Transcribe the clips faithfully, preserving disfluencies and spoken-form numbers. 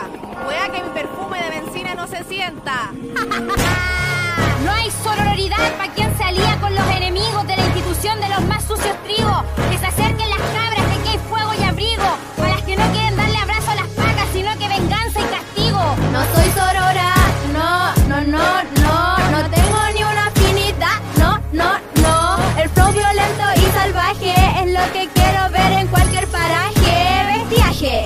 Wea que mi perfume de benzina no se sienta. No hay sororidad para quien se alía con los enemigos de la institución de los más sucios trigos. Que se acerquen las cabras de que hay fuego y abrigo. Para las que no quieren darle abrazo a las pacas, sino que venganza y castigo. No soy sorora, no, no, no, no. No tengo ni una afinidad, no, no, no. El flow violento y salvaje es lo que quiero ver en cualquier paraje. Vestiaje.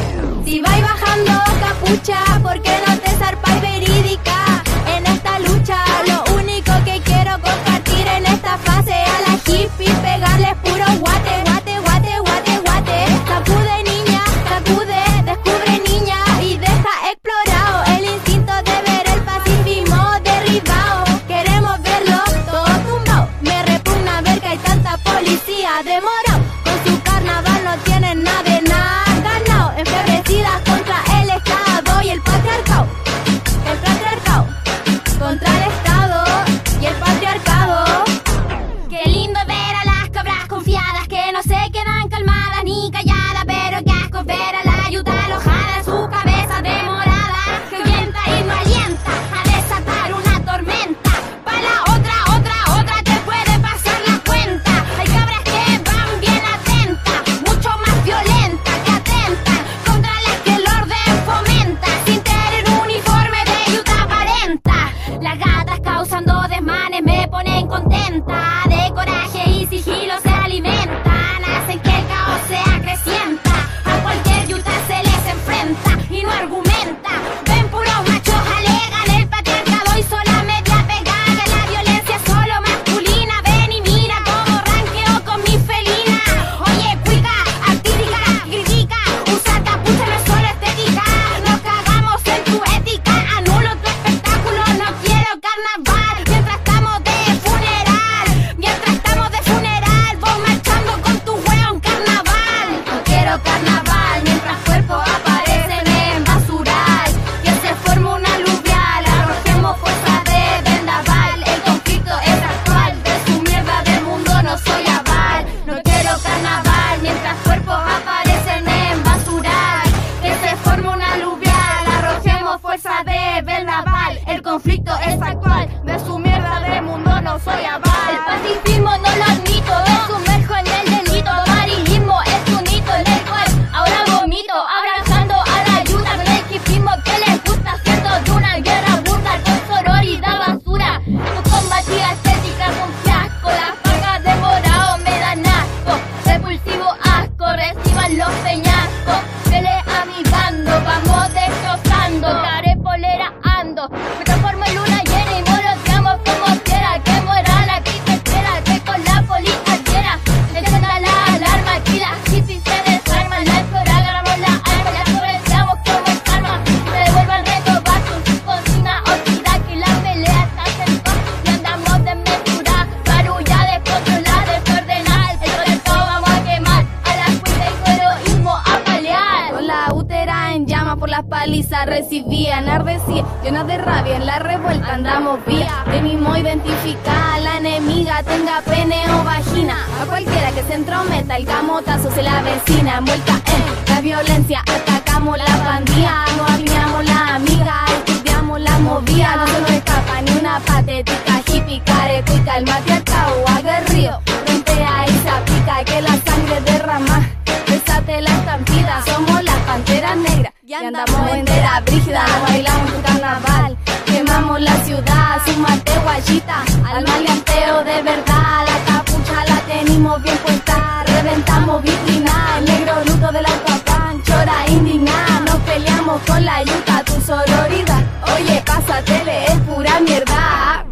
Si vais bajando capucha, ¿por qué no te zarpas verídica? En esta lucha, lo único que quiero compartir en esta fase a la hippie, pegarles puro guate, guate, guate, guate, guate. Sacude niña, sacude, descubre niña y deja explorado el instinto de ver el pacifismo derribado. Queremos verlo todo tumbado. Me repugna ver que hay tanta policía demorado. Con su carnaval no tienen nada de nada ganado. Enfebrecidas contra el Estado y el patriarcado. El patriarcado contra el Estado y el patriarcado. Qué lindo ver a las cabras confiadas que no se quedan calmadas ni calladas, pero qué asco ver a la yuta alojada en su cabeza demorada, que orienta y no alienta a desatar una tormenta. Pa' la otra, otra, otra te puede pasar la cuenta. Hay cabras que van bien atentas, mucho más violentas que atentan contra las que el orden fomenta, sin tener un uniforme de yuta aparenta. Las gatas causando desmanes me ponen contenta, de coraje y sigilo se alimentan, hacen que el caos se acrecienta, a cualquier yuta se les enfrenta y no argumenta. Ven puros machos, alegan el patriarcado y sola media pegada, la violencia es solo masculina. Ven y mira cómo ranqueo con mi felina. Oye, cuica, artística, critica, usar capucha no es solo estética. Nos cagamos en tu ética, anulo tu espectáculo, no quiero carnaval. Mientras estamos de funeral, mientras estamos de funeral, vos marchando con tu weón carnaval. No quiero carnaval mientras cuerpos aparecen en basural. Que se forme una aluvial, arrojemos fuerza de vendaval. El conflicto es actual, de su mierda del mundo no soy aval. No quiero carnaval mientras cuerpos aparecen en basural. Que se forme una aluvial, arrojemos fuerza de vendaval. El conflicto es actual, de su mierda del mundo no soy aval. El pacifismo no lo admito, me sumerjo en el delito. Amarillismo es un hito en el cual ahora vomito, abrazando a la ayuda con el hipismo que les gusta, haciendo de una guerra burda con sororidad basura. No combatida estética con fiasco, las pagas de morado me dan asco, repulsivo asco, reciban los peñascos. Pele a mi bando, vamos destrozando, care polera ando, me transformo en luna llena y moloteamos como quiera. Que muera la que se espera, que con la polita quiera. Encienda la alarma, aquí las hippies se desarman. La explora, agarramos la arma, la torrenciamos como el karma. Me devuelvo el reto, bajo consigna oscuridad, que la pelea está cerca y andamos desmesuradas. Barulla descontrolada, desordenada, el patriarcado vamos a quemar, a la cuida y su heroísmo a pelear. Con la útera en llama por las palizas recibía, enardecía, llena de rabia en la revuelta andamos vía. Temimos identificar a la enemiga, tenga pene o vagina. A cualquiera que se entrometa, el camotazo se la vecina. Envuelta en la violencia, atacamos la pandilla. No alineamos la amiga, estudiamos la movida. No se nos escapa ni una patética hippie caretica. El matriarcado aguerrido, frontea y se aplica, que la sangre derrama, desate la estampida. Somos las panteras negras y andamos entera brígida. No bailamos tu carnaval, quemamos la ciudad. Súmate guayita al maleanteo de verdad. La capucha la tenemos bien puesta, reventamos vitrina. El negro luto de la capán, chora indignada. Nos peleamos con la yuta, tu sororidad. Oye, pásatele, es pura mierda.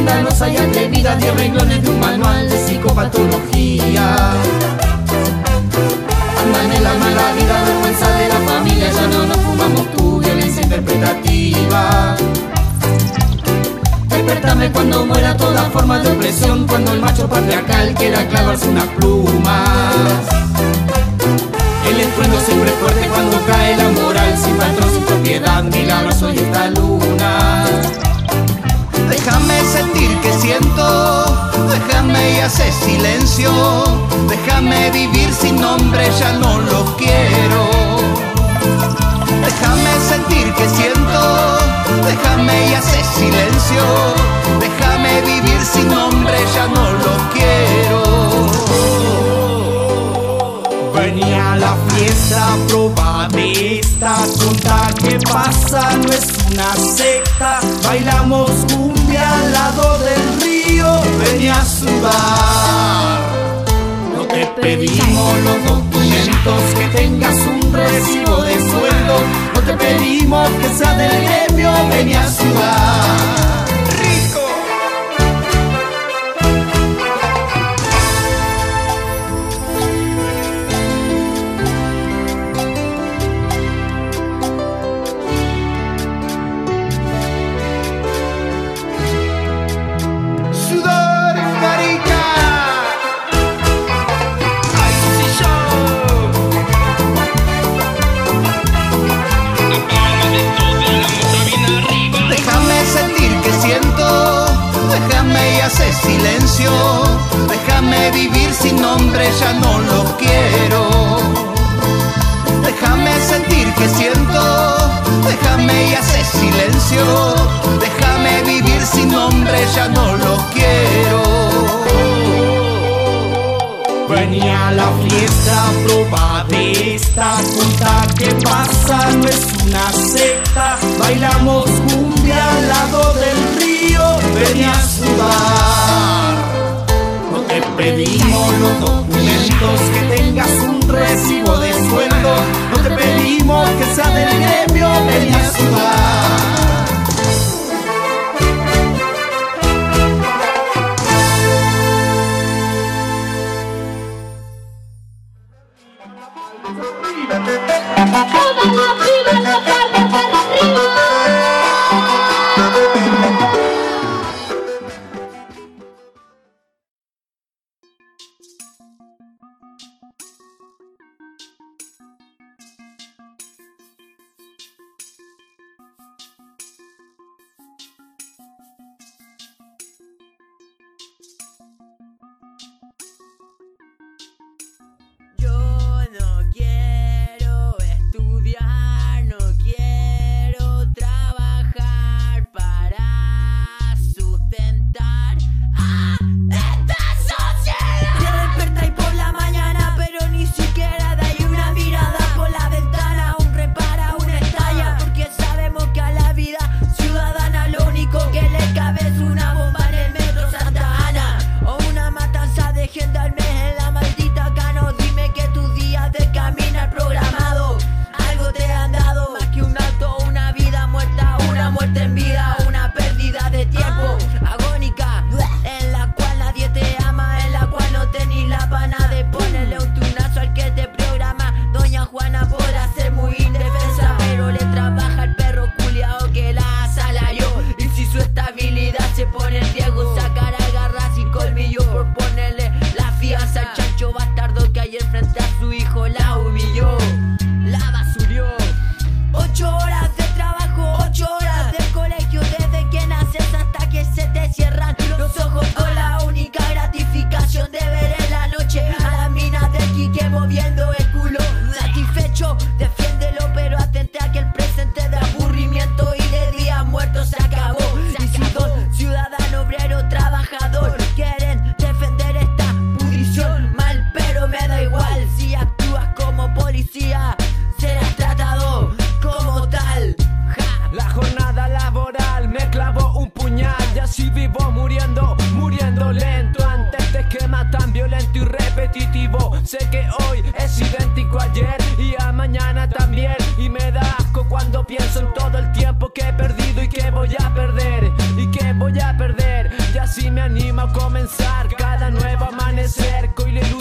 escandalosa y atrevida, diez renglones de un manual de psicopatología. Andan en la mala vida, vergüenza de la familia, ya no nos fumamos tu violencia interpretativa. Despertame cuando muera toda forma de opresión, cuando el macho patriarcal quiera clavarse unas plumas. El estruendo siempre fuerte cuando cae la moral, sin patrón, sin propiedad, milagro soy esta luna. Déjame sentir que siento, déjame y hace silencio, déjame vivir sin nombre, ya no lo quiero. Déjame sentir que siento, déjame y hace silencio, déjame vivir sin nombre, ya no lo quiero. Venía a la fiesta, proba de esta, conta que pasa, no es una secta. Bailamos cumbia al lado del río, venía a sudar. No te pedimos los documentos, que tengas un recibo de sueldo. No te pedimos que sea del gremio, venía a sudar. Hace silencio, déjame vivir sin nombre, ya no lo quiero. Déjame sentir que siento, déjame y hace silencio, déjame vivir sin nombre, ya no lo quiero. Venía a la fiesta, proba de esta, conta que pasa, no es una secta. Bailamos cumbia al lado del río, venía a sudar. No te pedimos los documentos, que tengas un recibo de sueldo. No te pedimos que sea del gremio, venía a sudar. Todas las pibas, los carnes para arriba. Yo no quiero estudiar, no quiero trabajar para sustentar a esta sociedad. Te despertáis por la mañana, pero ni siquiera dais una mirada por la ventana. Un repara, una estalla, porque sabemos que a la vida ciudadana lo único que le cabe es una bomba en el metro Santa Ana, o una matanza de gente al mes en la maldita Cano. Dime que tus días de caminar programado algo te han dado, más que un acto, una vida muerta, una muerte en vida, una pérdida de tiempo agónica, en la cual nadie te ama, en la cual no tenés la pana de ponerle un tunazo al que te programa. Doña Juana podrá ser muy indefensa, pero le trabaja el perro culiao que la asalarió, y si su estabilidad se pone en riesgo, sacará garras y colmillo por ponerle la fianza al chancho bastardo que ayer frente a su hijo la humilló, la basurió. Ocho horas de trabajo, ocho horas de colegio, desde que naces hasta que se te cierran los ojos, con la única gratificación de ver en la noche a las minas del Quique moviendo el culo. Satisfecho, defiéndelo, pero atente a que el presente de aburrimiento y de días muertos se acabó. Y si son ciudadano, obrero, trabajador, quieren defender esta pudrición, mal, pero me da igual. Si actúas como policía, serás tratado como tal. Ja. La jornada laboral me clavó un puñal y así vivo muriendo, muriendo lento ante este esquema tan violento y repetitivo. Sé que hoy es idéntico a ayer y a mañana también, y me da asco cuando pienso en todo el tiempo que he perdido y que voy a perder, y que voy a perder. Ya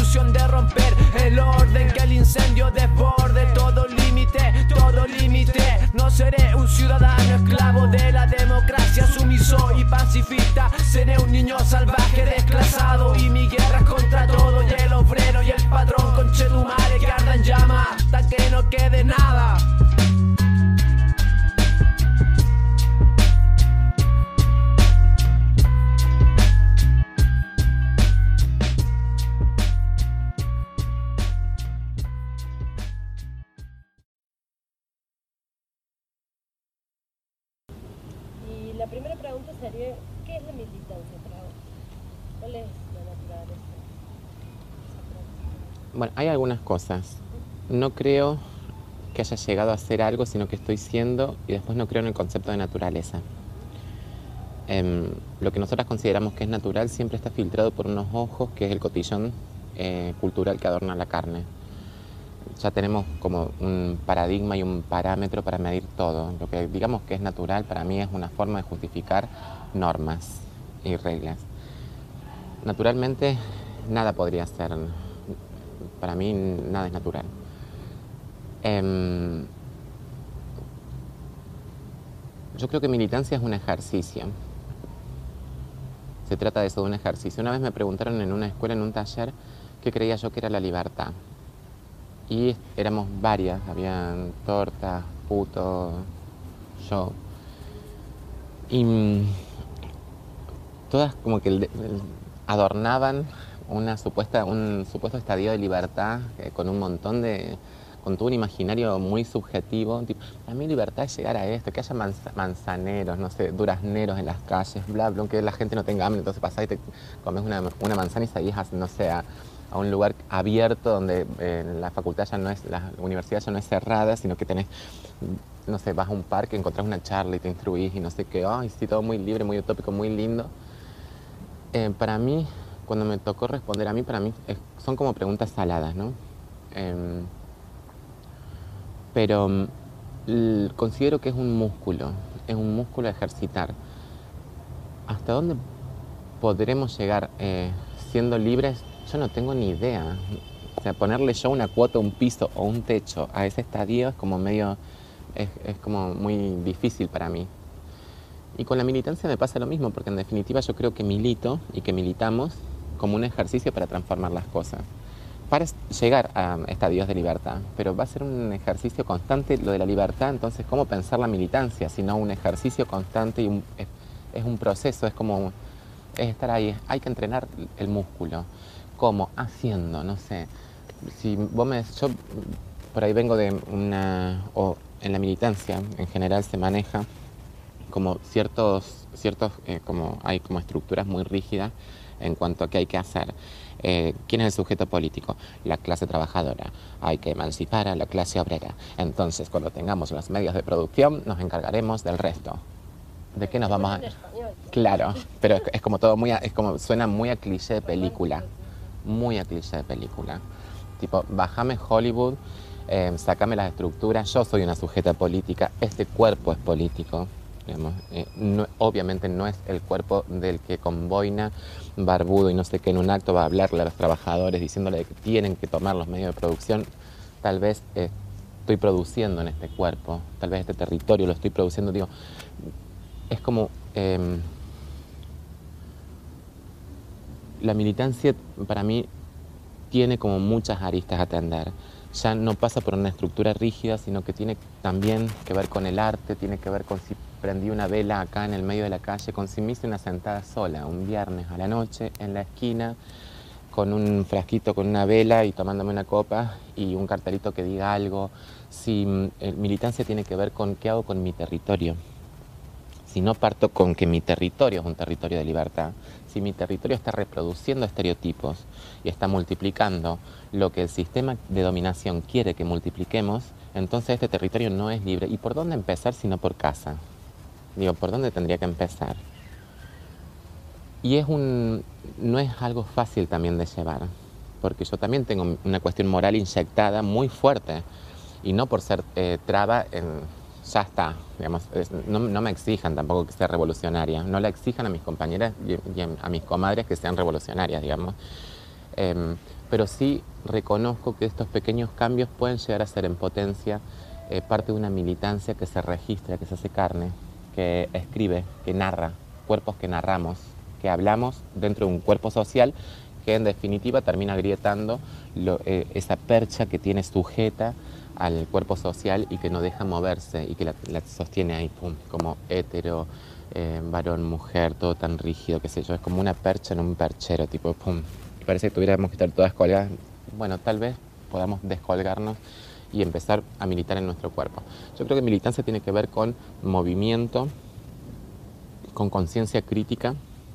ilusión de romper el orden, que el incendio desborde todo límite, todo límite. No seré un ciudadano esclavo de la democracia, sumiso y pacifista. Seré un niño salvaje desclasado, y mi guerra es contra todo, y el obrero y el patrón, conchetumare, que arda en llama hasta que no quede nada. Y la primera pregunta sería, ¿qué es la militancia para vos? ¿Cuál es la naturaleza? Bueno, hay algunas cosas. No creo que haya llegado a ser algo, sino que estoy siendo, y después no creo en el concepto de naturaleza. Eh, lo que nosotras consideramos que es natural siempre está filtrado por unos ojos, que es el cotillón eh, cultural que adorna la carne. Ya tenemos como un paradigma y un parámetro para medir todo. Lo que digamos que es natural para mí es una forma de justificar normas y reglas. Naturalmente nada podría ser, para mí nada es natural. Eh, yo creo que militancia es un ejercicio. Se trata de eso, de un ejercicio. Una vez me preguntaron en una escuela, en un taller, qué creía yo que era la libertad. Y éramos varias, habían tortas, putos, yo. Y mmm, todas como que el, el, adornaban una supuesta, un supuesto estadio de libertad eh, con un montón de... con todo un imaginario muy subjetivo. Tipo, a mí libertad es llegar a esto, que haya manz manzaneros, no sé, durazneros en las calles, bla, bla, que la gente no tenga hambre, entonces pasás y te comes una, una manzana y salís, a, no sé, a, a un lugar abierto donde eh, la facultad ya no es, la universidad ya no es cerrada, sino que tenés, no sé, vas a un parque, encontrás una charla y te instruís y no sé qué, ay, sí, todo muy libre, muy utópico, muy lindo. Eh, para mí, cuando me tocó responder a mí, para mí es, son como preguntas saladas, ¿no? Eh, pero l, considero que es un músculo, es un músculo a ejercitar. ¿Hasta dónde podremos llegar eh, siendo libres? Yo no tengo ni idea. O sea, ponerle yo una cuota, un piso o un techo a ese estadio es como medio, es, es como muy difícil para mí. Y con la militancia me pasa lo mismo, porque en definitiva yo creo que milito y que militamos como un ejercicio para transformar las cosas, para llegar a estadios de libertad, pero va a ser un ejercicio constante lo de la libertad. Entonces, ¿cómo pensar la militancia? Sino un ejercicio constante y un, es, es un proceso, es como, es estar ahí, hay que entrenar el músculo. ¿Cómo? Haciendo, no sé. Si vos me, yo por ahí vengo de una, o en la militancia en general se maneja como ciertos, ciertos eh, como hay como estructuras muy rígidas en cuanto a qué hay que hacer. Eh, ¿Quién es el sujeto político? La clase trabajadora. Hay que emancipar a la clase obrera. Entonces, cuando tengamos los medios de producción, nos encargaremos del resto. ¿De qué nos vamos a...? Claro, pero es, es como todo muy... A, es como, suena muy a cliché de película. Muy a cliché de película. Tipo, bájame Hollywood, eh, sácame las estructuras. Yo soy una sujeta política. Este cuerpo es político. Digamos, eh, no, obviamente no es el cuerpo del que con boina, barbudo y no sé qué en un acto va a hablarle a los trabajadores diciéndole que tienen que tomar los medios de producción. Tal vez eh, estoy produciendo en este cuerpo, tal vez este territorio lo estoy produciendo, digo, es como eh, la militancia para mí tiene como muchas aristas a atender. Ya no pasa por una estructura rígida, sino que tiene también que ver con el arte, tiene que ver con si prendí una vela acá en el medio de la calle, con si me hice una sentada sola un viernes a la noche en la esquina, con un frasquito con una vela y tomándome una copa y un cartelito que diga algo. Si eh, militancia tiene que ver con qué hago con mi territorio. Si no parto con que mi territorio es un territorio de libertad, si mi territorio está reproduciendo estereotipos y está multiplicando lo que el sistema de dominación quiere que multipliquemos, entonces este territorio no es libre. ¿Y por dónde empezar si no por casa? Digo, ¿por dónde tendría que empezar? Y es un, no es algo fácil también de llevar, porque yo también tengo una cuestión moral inyectada muy fuerte, y no por ser eh, traba en... Ya está, digamos, es, no, no me exijan tampoco que sea revolucionaria, no la exijan a mis compañeras y, y a mis comadres que sean revolucionarias, digamos. Eh, pero sí reconozco que estos pequeños cambios pueden llegar a ser en potencia eh, parte de una militancia que se registra, que se hace carne, que escribe, que narra, cuerpos que narramos, que hablamos dentro de un cuerpo social que en definitiva termina agrietando lo, eh, esa percha que tiene sujeta al cuerpo social y que no deja moverse y que la, la sostiene ahí, pum, como hétero, eh, varón, mujer, todo tan rígido, qué sé yo, es como una percha en un perchero, tipo, pum, y parece que tuviéramos que estar todas colgadas. Bueno, tal vez podamos descolgarnos y empezar a militar en nuestro cuerpo. Yo creo que militancia tiene que ver con movimiento, con conciencia crítica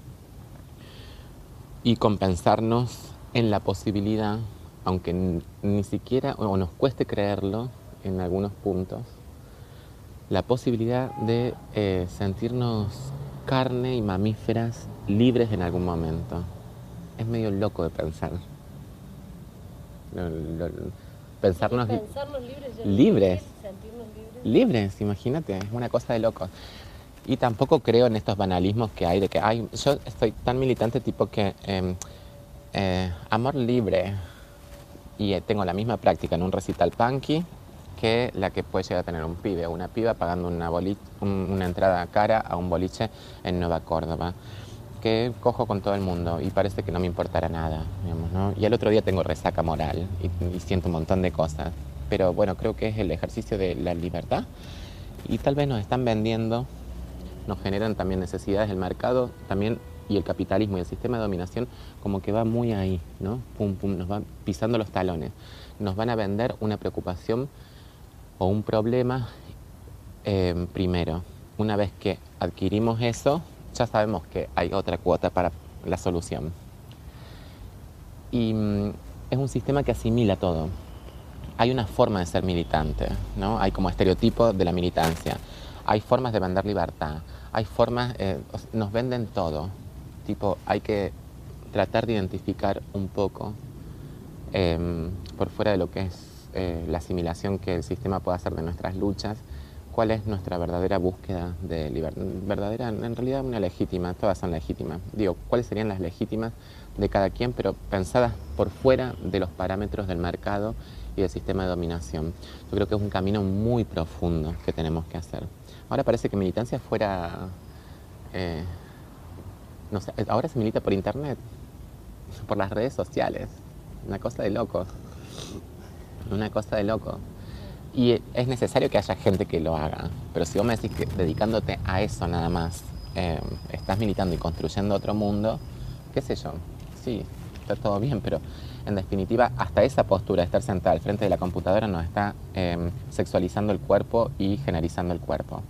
y con pensarnos en la posibilidad, aunque ni siquiera, o nos cueste creerlo en algunos puntos, la posibilidad de eh, sentirnos carne y mamíferas libres en algún momento. Es medio loco de pensar. Lo, lo, pensarnos, pensarnos libres, ya libres, sentirnos libres. Libres, imagínate, es una cosa de locos. Y tampoco creo en estos banalismos que hay de que, ay, yo estoy tan militante tipo que eh, eh, amor libre. Y tengo la misma práctica en un recital punky que la que puede llegar a tener un pibe o una piba pagando una, boliche, un, una entrada cara a un boliche en Nueva Córdoba, que cojo con todo el mundo y parece que no me importará nada, digamos, ¿no? Y al otro día tengo resaca moral y, y siento un montón de cosas. Pero bueno, creo que es el ejercicio de la libertad y tal vez nos están vendiendo, nos generan también necesidades del mercado, también. Y el capitalismo y el sistema de dominación como que va muy ahí, ¿no? Pum, pum, nos van pisando los talones. Nos van a vender una preocupación o un problema eh, primero. Una vez que adquirimos eso, ya sabemos que hay otra cuota para la solución. Y mm, es un sistema que asimila todo. Hay una forma de ser militante, ¿no? Hay como estereotipos de la militancia. Hay formas de vender libertad. Hay formas, eh, nos venden todo. Tipo, hay que tratar de identificar un poco, eh, por fuera de lo que es eh, la asimilación que el sistema puede hacer de nuestras luchas, cuál es nuestra verdadera búsqueda de libertad. Verdadera, en realidad una legítima, todas son legítimas. Digo, cuáles serían las legítimas de cada quien, pero pensadas por fuera de los parámetros del mercado y del sistema de dominación. Yo creo que es un camino muy profundo que tenemos que hacer. Ahora parece que militancia fuera... Eh, No sé, ahora se milita por internet, por las redes sociales. Una cosa de loco. Una cosa de loco. Y es necesario que haya gente que lo haga. Pero si vos me decís que dedicándote a eso nada más, eh, estás militando y construyendo otro mundo, qué sé yo, sí, está todo bien, pero en definitiva hasta esa postura de estar sentada al frente de la computadora nos está eh, sexualizando el cuerpo y generalizando el cuerpo.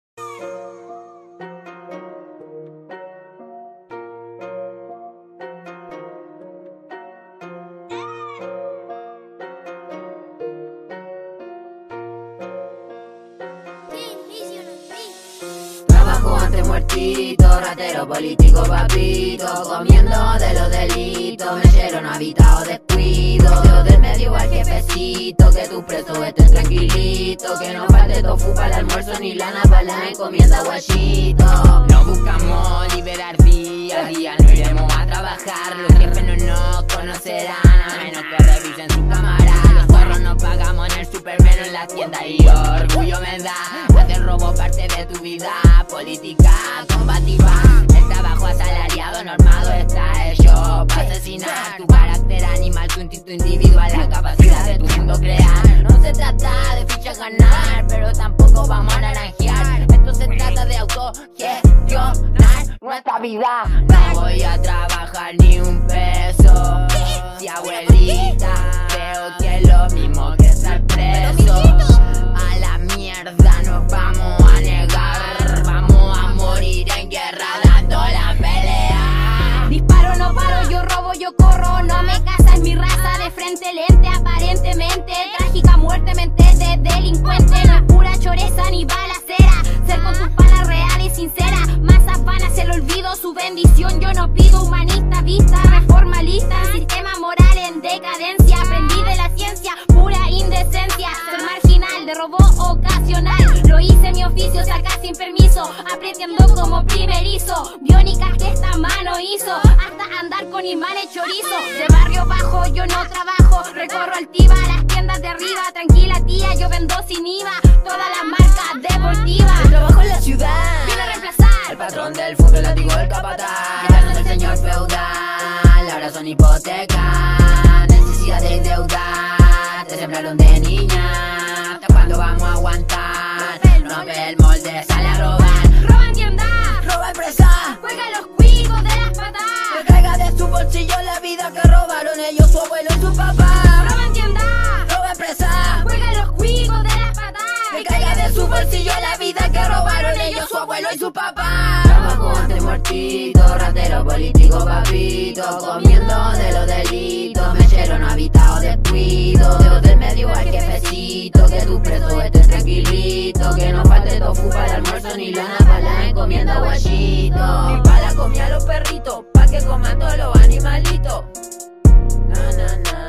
Ratero, político, papito, comiendo de los delitos, mechero no habitado descuido, yo del medio igual jefecito, que tus presos estén tranquilitos, que no falte tofu para el almuerzo ni lana para la encomienda guachito. No buscamos liberar día a día, no iremos a trabajar, los jefes no nos conocerán, a menos que revisen su cámara, los zorros no pagamos en el super menos en la tienda y orgullo me da, hacer robo parte de tu vida, política combativa. El trabajo asalariado normado está hecho para asesinar tu carácter animal, tu instinto individual, la capacidad de tu mundo crear. No se trata de fichas ganar, pero tampoco vamos a naranjear. Esto se trata de autogestionar nuestra vida. No voy a trabajar ni un peso. Si abuelita, creo que es lo mismo que estar preso. A la mierda nos vamos a negar, vamos a morir en guerra dando la pelea. Disparo, no paro, yo robo, yo corro, no me casas, mi raza de frente lente, aparentemente trágica muerte, mente de delincuente, no es pura choreza ni balacera, ser con tus palas real y sincera, masas vanas el olvido, su bendición, yo no pido humanista, vista reformalista, sistema moral en decadencia, aprendí de la ciencia, pura indecencia, ser marginal, de robo ocasional, lo hice mi oficio, sacar sin permiso, aprendiendo como primerizo, biónicas que esta mano hizo, hasta andar con imanes chorizo, de barrio yo no trabajo. Recorro altiva las tiendas de arriba. Tranquila tía, yo vendo sin I V A todas las marcas deportivas. Yo trabajo en la ciudad. Vine a reemplazar El patrón del fútbol, el látigo del capataz. Gitanos del señor feudal. Ahora son hipotecas. Necesidad de endeudar. Te sembraron de niña. ¿Hasta cuándo vamos a aguantar? Rompe el molde, sale a robar. Roban tiendas, Roba empresa. juega los cuicos de las patas. Que traiga de su bolsillo la vida que robaron ellos, su abuelo y su papá. Roban tiendas, Roba empresa. juega los cuicos de las patas. Que caiga de su bolsillo la vida que robaron ellos, su abuelo y su papá. Trabajo ante muertito, ratero político papito, comiendo de los delitos, mechero no habitado descuido. Dedos del medio al jefecito, que tu preso estés tranquilito, que no falte tofu para el almuerzo ni lana para la encomienda guachito. Ni para la comida a los perritos, pa' que coman todos los animalitos. Na na na.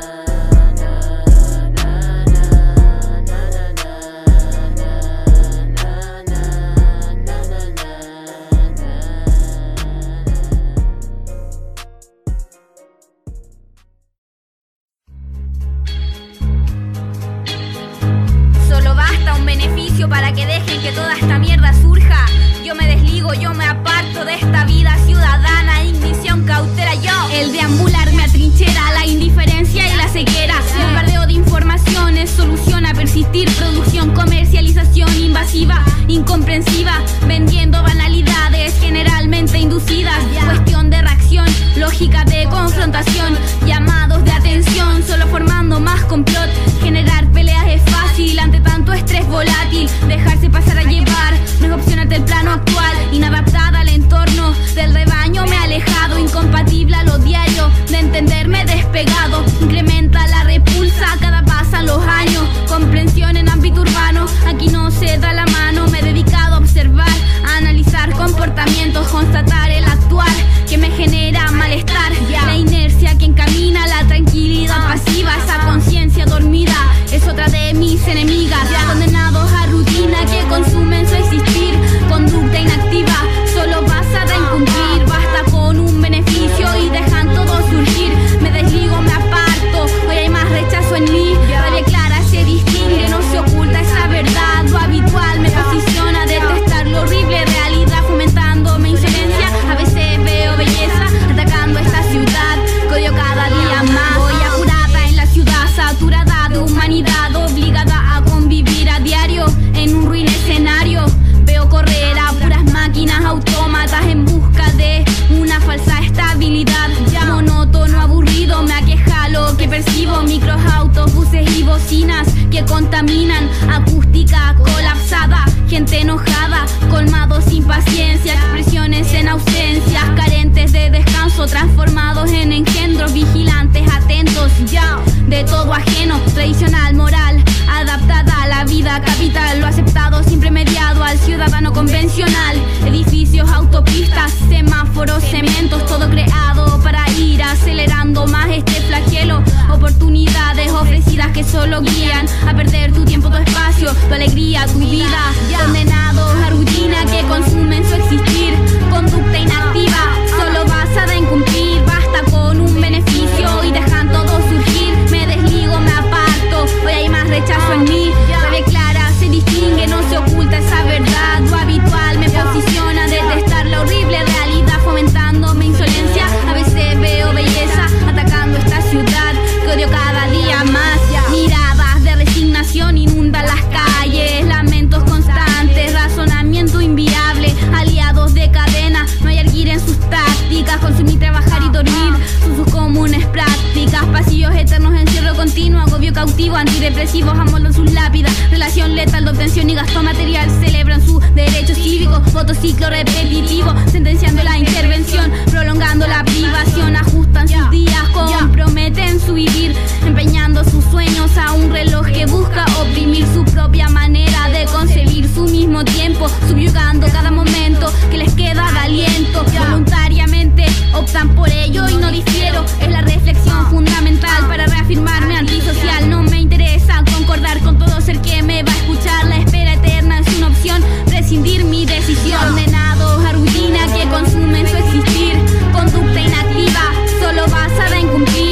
Solo basta un beneficio para que dejen que toda esta mierda surja. Yo me desligo, yo me aparto de esta vida ciudadana. Ignición, cautela, yo. El deambular me atrinchera, la indiferencia y la ceguera. El bombardeo de informaciones soluciona persistir. Producción, comercialización invasiva, incomprensiva. Vendiendo banalidades generalmente inducidas. Cuestión de reacción, lógica de confrontación. Llamados de atención, solo formando más complot. Generar peleas es fácil ante tanto estrés volátil. Dejarse pasar a llevar no es opción ante el plano actual. Inadaptada al entorno del rebaño me he alejado. Incompatible a lo diario de entenderme despegado. Incrementa la repulsa cada pasan los años. Comprensión en ámbito urbano, aquí no se da la mano. Me he dedicado a observar, a analizar comportamientos, constatar el actual que me genera malestar. La inercia que encamina la tranquilidad pasiva. Esa conciencia dormida es otra de mis enemigas. Condenados a rutina que consumen su existir. Conducta inactiva, solo basada en cumplir. Basta con un beneficio y dejan todo surgir. Me desligo, me aparto, hoy hay más rechazo en mí. Rabia clara se distingue, no se oculta esa verdad. Lo habitual me posiciona a detestar lo horrible. Realidad fomentando mi insolencia. A veces veo belleza atacando esta ciudad que odio cada día más. Voy apurada en la ciudad, saturada de humanidad, obligada a convivir a diario en un ruin escenario. Veo correr a puras máquinas autómatas en busca de una falsa estabilidad. Ya monótono, aburrido, me aqueja lo que percibo. Micros, autobuses y bocinas que contaminan. Acústica colapsada, gente enojada, colmados sin paciencia. Expresiones en ausencias, carentes de descanso, transformados en engendros, vigilantes, atentos ya de todo ajeno. Tradicional, moral, adaptada a la vida capital. Lo aceptado, siempre mediado al ciudadano convencional. Edificios, autopistas, semáforos, cementos, todo creado para ir acelerando más este flagelo. Oportunidades ofrecidas que solo guían a perder tu tiempo, tu espacio, tu alegría, tu vida. Condenados a rutina que consumen su existir. Conducta inactiva, solo basada en cumplir. Basta con un beneficio y dejan todo surgir. Me desligo, me aparto, hoy hay más rechazo en mí. Rabia clara se distingue, no se oculta esa verdad. Lo habitual me posiciona a detestar la horrible realidad, fomentando mi insolencia. A veces veo belleza atacando esta ciudad que odio cada día más. Miradas de resignación inundan las calles, lamentos constantes, razonamiento inviable, aliados de cadena, no hay arguir en sus tácticas, consumir, trabajar y dormir son sus comunes prácticas. Pasillos eternos, encierro continuo, agobio cautivo, antidepresivos amoldan sus lápidas, relación letal de obtención y gasto material, celebran su derecho cívico, voto ciclo repetitivo, sentenciando la intervención, prolongando la privación, ajustan sus días, comprometen su vivir, empeñando sus sueños a un reloj que busca oprimir su propia manera de concebir su mismo tiempo, subyugando cada momento que les queda de aliento. Voluntariamente optan por ello y no difiero, es la reflexión fundamental para reafirmarme antisocial. No me interesa concordar con todo ser que me va a escuchar, la espera eterna es una opción, prescindir mi decisión. Condenados a rutina que consumen su existir. Conducta inactiva, solo basada en cumplir.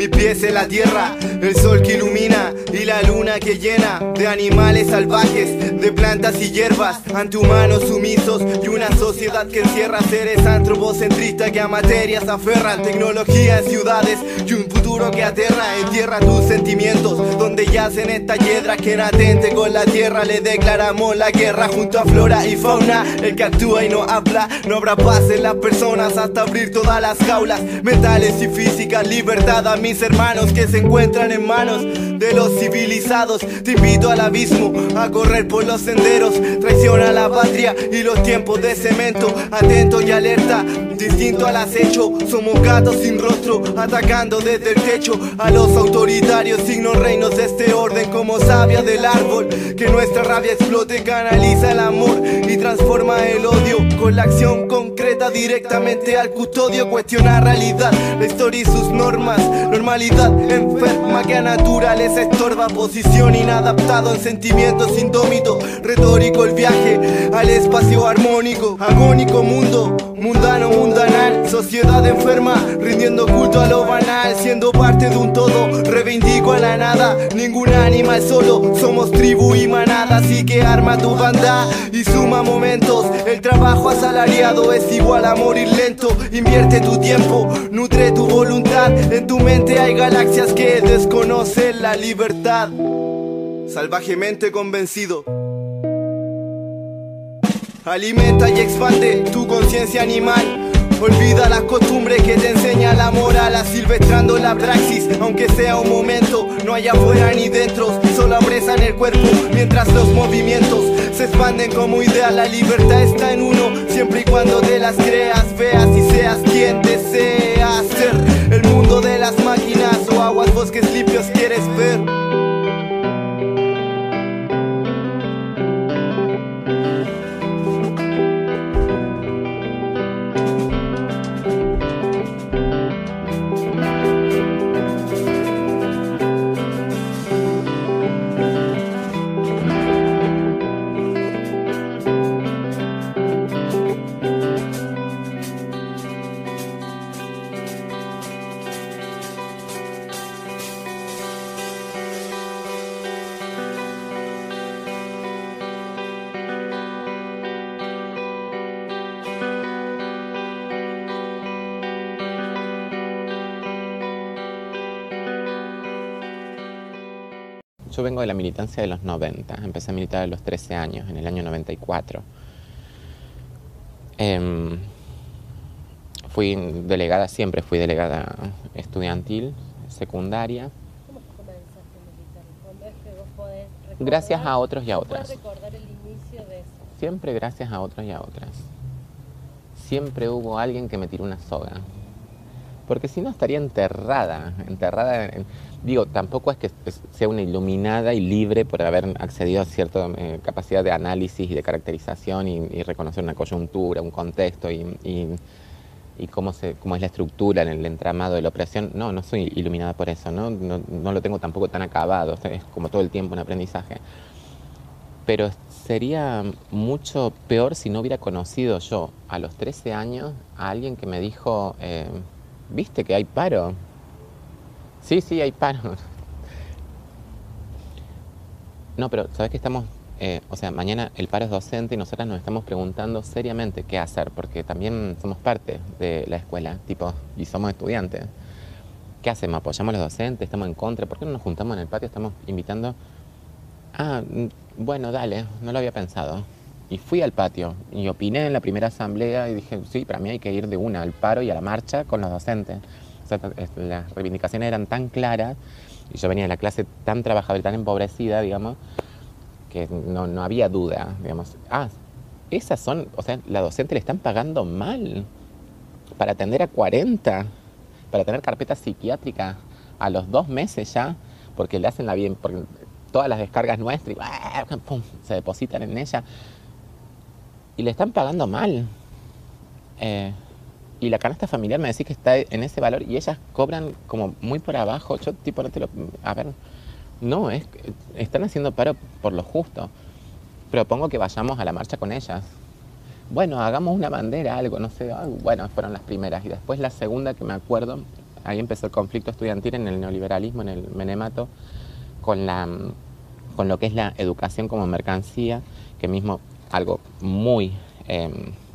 mis pies en la tierra, el sol que ilumina y la luna que llena de animales salvajes, de plantas y hierbas, ante humanos sumisos y una sociedad que encierra seres antropocentristas que a materias aferran, tecnología en ciudades y un futuro que aterra, entierra tus sentimientos donde yacen estas hiedras que natente con la tierra, le declaramos la guerra junto a flora y fauna, el que actúa y no habla, no habrá paz en las personas hasta abrir todas las jaulas mentales y físicas, libertad a mis hermanos que se encuentran en manos de los civilizados, te invito al abismo a correr por los senderos, traición a la patria y los tiempos de cemento, atento y alerta, distinto al acecho, somos gatos sin rostro, atacando desde el techo a los autoritarios, signos reinos de este orden como savia del árbol, que nuestra rabia explote, canaliza el amor y transforma el odio con la acción concreta directamente al custodio, cuestiona realidad, la historia y sus normas, normalidad enferma que a naturaleza estorba, posición inadaptado en sentimientos indómitos, retórico el viaje al espacio armónico, agónico mundo, mundano, mundanal, sociedad enferma, rindiendo culto a lo banal, siendo parte de un todo, reivindico a la nada, ningún animal solo, somos tribu y manada, así que arma tu banda y suma momentos, el trabajo asalariado es igual a morir lento, invierte tu tiempo, nutre tu voluntad, en tu mente hay galaxias que desconocen la libertad, salvajemente convencido. Alimenta y expande tu conciencia animal, olvida las costumbres que te enseña la moral, asilvestrando la praxis, aunque sea un momento, no hay afuera ni dentro, solo apresan el cuerpo, mientras los movimientos se expanden como idea, la libertad está en uno, siempre y cuando te las creas, veas y seas quien deseas ser, el mundo de las máquinas o aguas, bosques limpios quieres ver. Yo vengo de la militancia de los noventa, empecé a militar a los trece años, en el año noventa y cuatro. Eh, fui delegada, siempre fui delegada estudiantil, secundaria. ¿Cómo comenzaste a militar? ¿Cuándo es que vos podés recordar? Gracias a otros y a otras. ¿Puedes recordar el inicio de eso? Siempre gracias a otros y a otras. Siempre hubo alguien que me tiró una soga. Porque si no estaría enterrada, enterrada en, digo, tampoco es que sea una iluminada y libre por haber accedido a cierta eh, capacidad de análisis y de caracterización y, y reconocer una coyuntura, un contexto y, y, y cómo, se, cómo es la estructura en el entramado de la operación. No, no soy iluminada por eso, ¿no? No, no lo tengo tampoco tan acabado, es como todo el tiempo un aprendizaje. Pero sería mucho peor si no hubiera conocido yo a los trece años a alguien que me dijo... Eh, ¿Viste que hay paro? Sí, sí, hay paro. No, pero ¿sabes que estamos? Eh, o sea, mañana el paro es docente y nosotras nos estamos preguntando seriamente qué hacer, porque también somos parte de la escuela, tipo, y somos estudiantes. ¿Qué hacemos? ¿Apoyamos a los docentes? ¿Estamos en contra? ¿Por qué no nos juntamos en el patio? Estamos invitando... Ah, bueno, dale, no lo había pensado. Y fui al patio y opiné en la primera asamblea y dije, sí, para mí hay que ir de una al paro y a la marcha con los docentes. O sea, las reivindicaciones eran tan claras y yo venía de la clase tan trabajadora y tan empobrecida, digamos, que no, no había duda, digamos. Ah, esas son, o sea, la docente le están pagando mal para atender a cuarenta, para tener carpeta psiquiátrica a los dos meses ya, porque le hacen la bien, porque todas las descargas nuestras y pum, se depositan en ella. Y le están pagando mal. Eh, y la canasta familiar me decís que está en ese valor y ellas cobran como muy por abajo. Yo tipo no te lo... A ver, no, es, están haciendo paro por lo justo. Propongo que vayamos a la marcha con ellas. Bueno, hagamos una bandera, algo, no sé. Bueno, fueron las primeras. Y después la segunda que me acuerdo, ahí empezó el conflicto estudiantil en el neoliberalismo, en el menemato, con, la, con lo que es la educación como mercancía, que mismo algo muy eh,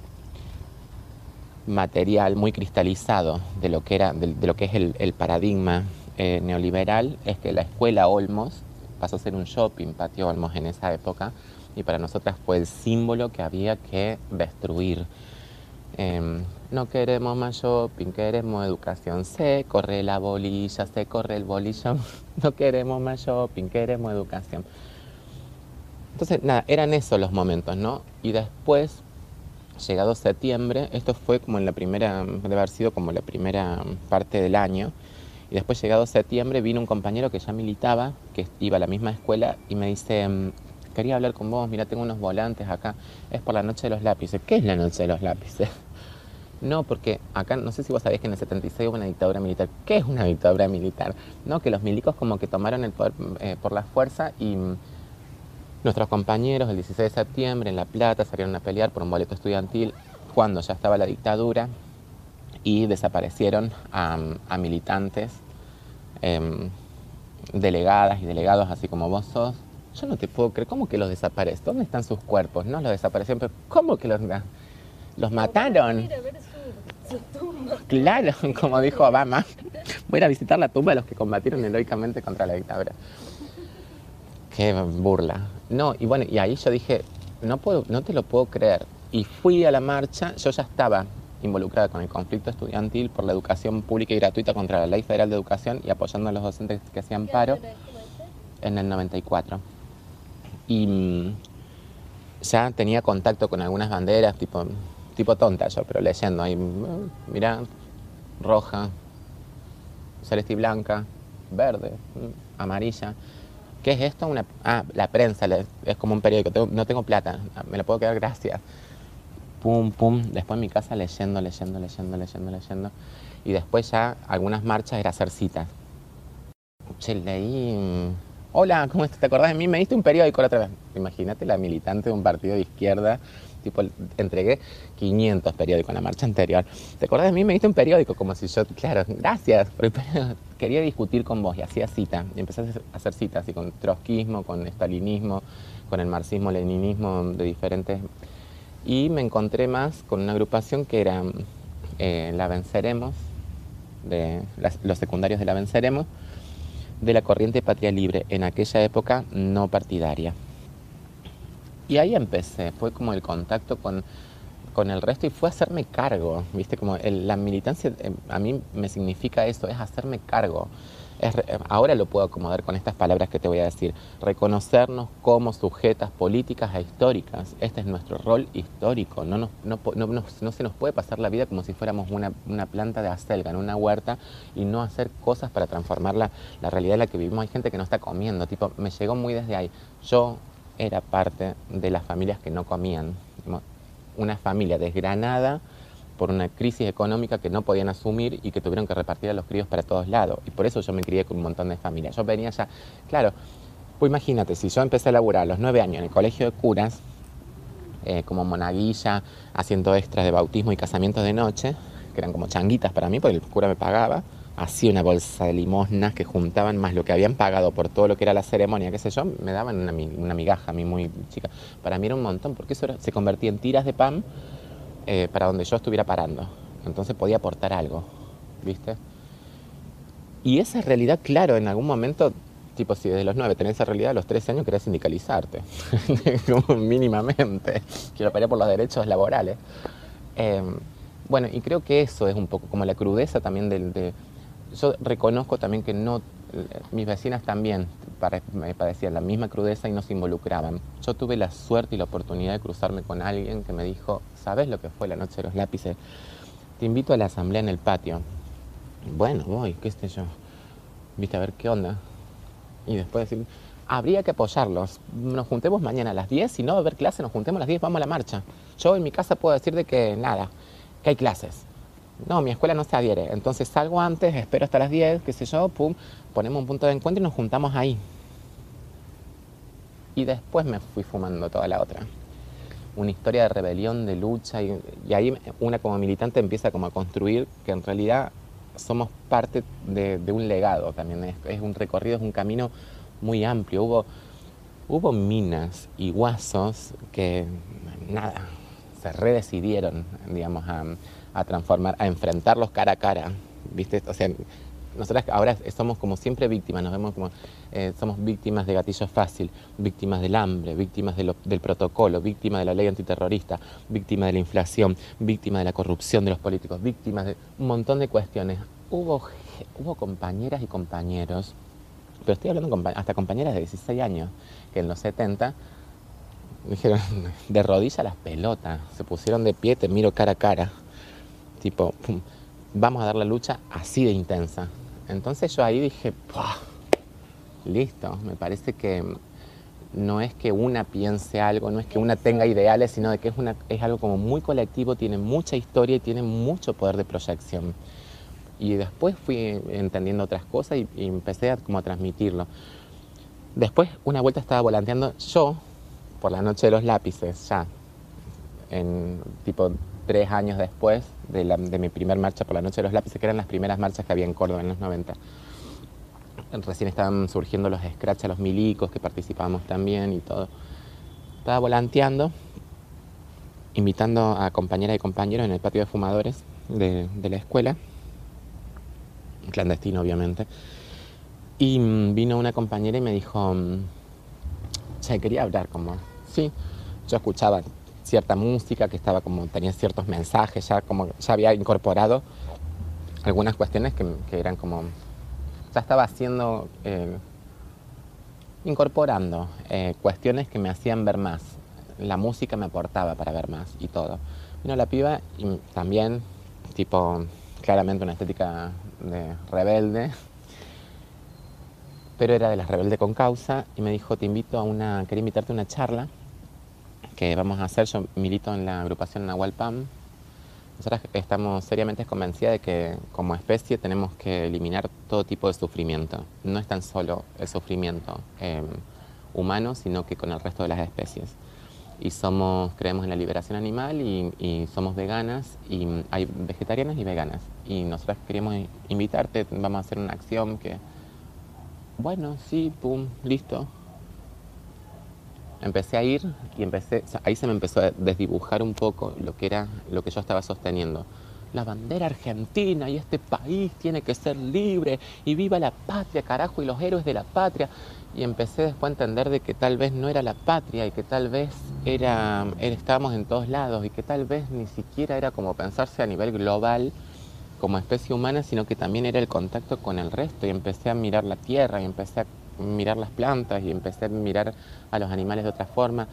material, muy cristalizado de lo que, era, de, de lo que es el, el paradigma eh, neoliberal, es que la escuela Olmos pasó a ser un shopping, Patio Olmos en esa época, y para nosotras fue el símbolo que había que destruir. Eh, no queremos más shopping, queremos educación. Se corre la bolilla, se corre el bolillo. No queremos más shopping, queremos educación. Entonces, nada, eran esos los momentos, ¿no? Y después, llegado septiembre, esto fue como en la primera, debe haber sido como la primera parte del año. Y después, llegado septiembre, vino un compañero que ya militaba, que iba a la misma escuela, y me dice, quería hablar con vos, mira, tengo unos volantes acá, es por la noche de los lápices. ¿Qué es la noche de los lápices? No, porque acá, no sé si vos sabés que en el setenta y seis hubo una dictadura militar. ¿Qué es una dictadura militar? No, que los milicos como que tomaron el poder eh, por la fuerza y mm, nuestros compañeros el dieciséis de septiembre en La Plata salieron a pelear por un boleto estudiantil cuando ya estaba la dictadura y desaparecieron a, a militantes, eh, delegadas y delegados así como vos sos. Yo no te puedo creer, ¿cómo que los desaparecen? ¿Dónde están sus cuerpos? No los desaparecieron, pero ¿cómo que los, los mataron? Claro, como dijo Obama, voy a ir a visitar la tumba de los que combatieron heroicamente contra la dictadura. Qué burla. No, y bueno, y ahí yo dije, no, puedo, no te lo puedo creer. Y fui a la marcha, yo ya estaba involucrada con el conflicto estudiantil por la educación pública y gratuita contra la Ley Federal de Educación y apoyando a los docentes que hacían paro en el noventa y cuatro. Y mmm, ya tenía contacto con algunas banderas, tipo, tipo tonta yo, pero leyendo ahí, mirá, roja, celeste y blanca, verde, amarilla. ¿Qué es esto? Una, ah, la prensa, es como un periódico, tengo, no tengo plata, me la puedo quedar, gracias. Pum, pum, después en mi casa leyendo, leyendo, leyendo, leyendo, leyendo. Y después ya algunas marchas era hacer citas. Che, leí... Hola, ¿cómo estás? ¿Te acordás de mí? Me diste un periódico la otra vez. Imagínate la militante de un partido de izquierda, tipo, entregué quinientos periódicos en la marcha anterior. ¿Te acordás de mí? Me diste un periódico, como si yo, claro, gracias, pero quería discutir con vos y hacía cita. Y empecé a hacer citas, así con trotskismo, con estalinismo, con el marxismo, leninismo, de diferentes... Y me encontré más con una agrupación que era eh, La Venceremos, de las, los secundarios de La Venceremos, de la corriente Patria Libre, en aquella época no partidaria. Y ahí empecé, fue como el contacto con, con el resto y fue hacerme cargo, ¿viste? Como el, la militancia eh, a mí me significa eso, es hacerme cargo. Es, ahora lo puedo acomodar con estas palabras que te voy a decir. Reconocernos como sujetas políticas e históricas. Este es nuestro rol histórico. No, nos, no, no, no, no se nos puede pasar la vida como si fuéramos una, una planta de acelga en una huerta y no hacer cosas para transformar la, la realidad en la que vivimos. Hay gente que no está comiendo. Tipo, me llegó muy desde ahí. Yo era parte de las familias que no comían. Una familia desgranada por una crisis económica que no podían asumir y que tuvieron que repartir a los críos para todos lados. Y por eso yo me crié con un montón de familias. Yo venía ya, claro, pues imagínate, si yo empecé a laburar a los nueve años en el colegio de curas, eh, como monaguilla, haciendo extras de bautismo y casamientos de noche, que eran como changuitas para mí, porque el cura me pagaba, hacía una bolsa de limosnas que juntaban más lo que habían pagado por todo lo que era la ceremonia, qué sé yo, me daban una, una migaja a mí muy chica. Para mí era un montón, porque eso era, se convertía en tiras de pan, Eh, para donde yo estuviera parando. Entonces podía aportar algo, ¿viste? Y esa realidad, claro, en algún momento, tipo, si desde los nueve tenés esa realidad, a los trece años querés sindicalizarte, como mínimamente, quiero pelear por los derechos laborales. Eh, bueno, y creo que eso es un poco como la crudeza también del... De, yo reconozco también que no... Mis vecinas también me padecían la misma crudeza y no se involucraban. Yo tuve la suerte y la oportunidad de cruzarme con alguien que me dijo, ¿sabes lo que fue la noche de los lápices? Te invito a la asamblea en el patio. Bueno, voy, qué sé yo. Viste, a ver qué onda. Y después decir, habría que apoyarlos. Nos juntemos mañana a las diez, si no va a haber clase, nos juntemos a las diez, vamos a la marcha. Yo en mi casa puedo decir de que nada, que hay clases. No, mi escuela no se adhiere, entonces salgo antes, espero hasta las diez, qué sé yo, pum, ponemos un punto de encuentro y nos juntamos ahí. Y después me fui fumando toda la otra. Una historia de rebelión, de lucha, y, y ahí una como militante empieza como a construir que en realidad somos parte de, de un legado también, es, es un recorrido, es un camino muy amplio. Hubo, hubo minas y guasos que, nada, se redecidieron, digamos, a, a transformar, a enfrentarlos cara a cara, ¿viste? O sea, nosotras ahora somos como siempre víctimas, nos vemos como, eh, somos víctimas de gatillo fácil, víctimas del hambre, víctimas de lo, del protocolo, víctimas de la ley antiterrorista, víctimas de la inflación, víctimas de la corrupción de los políticos, víctimas de un montón de cuestiones. Hubo, hubo compañeras y compañeros, pero estoy hablando con, hasta compañeras de dieciséis años, que en los setenta dijeron, de rodillas las pelotas, se pusieron de pie, te miro cara a cara, tipo, pum, vamos a dar la lucha así de intensa. Entonces yo ahí dije, ¡pua! Listo, me parece que no es que una piense algo, no es que una tenga ideales, sino de que es, una, es algo como muy colectivo, tiene mucha historia y tiene mucho poder de proyección. Y después fui entendiendo otras cosas y, y empecé a, como a transmitirlo. Después, una vuelta estaba volanteando yo por la noche de los lápices, ya, en tipo tres años después de, la, de mi primer marcha por la noche de los lápices, que eran las primeras marchas que había en Córdoba en los noventa. Recién estaban surgiendo los scratch a los milicos, que participábamos también y todo. Estaba volanteando, invitando a compañeras y compañeros en el patio de fumadores de, de la escuela, clandestino obviamente, y mmm, vino una compañera y me dijo, che, quería hablar, como, sí, yo escuchaba cierta música que estaba como, tenía ciertos mensajes, ya como, ya había incorporado algunas cuestiones que, que eran como, ya estaba haciendo, eh, incorporando eh, cuestiones que me hacían ver más. La música me aportaba para ver más y todo. Vino la piba y también, tipo, claramente una estética de rebelde, pero era de las rebelde con causa, y me dijo, te invito a una, quería invitarte a una charla que vamos a hacer. Yo milito en la agrupación Nahualpan. Nosotras estamos seriamente convencidas de que como especie tenemos que eliminar todo tipo de sufrimiento. No es tan solo el sufrimiento eh, humano, sino que con el resto de las especies. Y somos, creemos en la liberación animal y, y somos veganas, y hay vegetarianas y veganas. Y nosotras queríamos invitarte, vamos a hacer una acción que, bueno, sí, pum, listo. Empecé a ir y empecé, o sea, ahí se me empezó a desdibujar un poco lo que era lo que yo estaba sosteniendo. La bandera argentina y este país tiene que ser libre y viva la patria, carajo, y los héroes de la patria. Y empecé después a entender de que tal vez no era la patria y que tal vez era, era estábamos en todos lados y que tal vez ni siquiera era como pensarse a nivel global como especie humana, sino que también era el contacto con el resto. Y empecé a mirar la tierra y empecé a mirar las plantas y empecé a mirar a los animales de otra forma,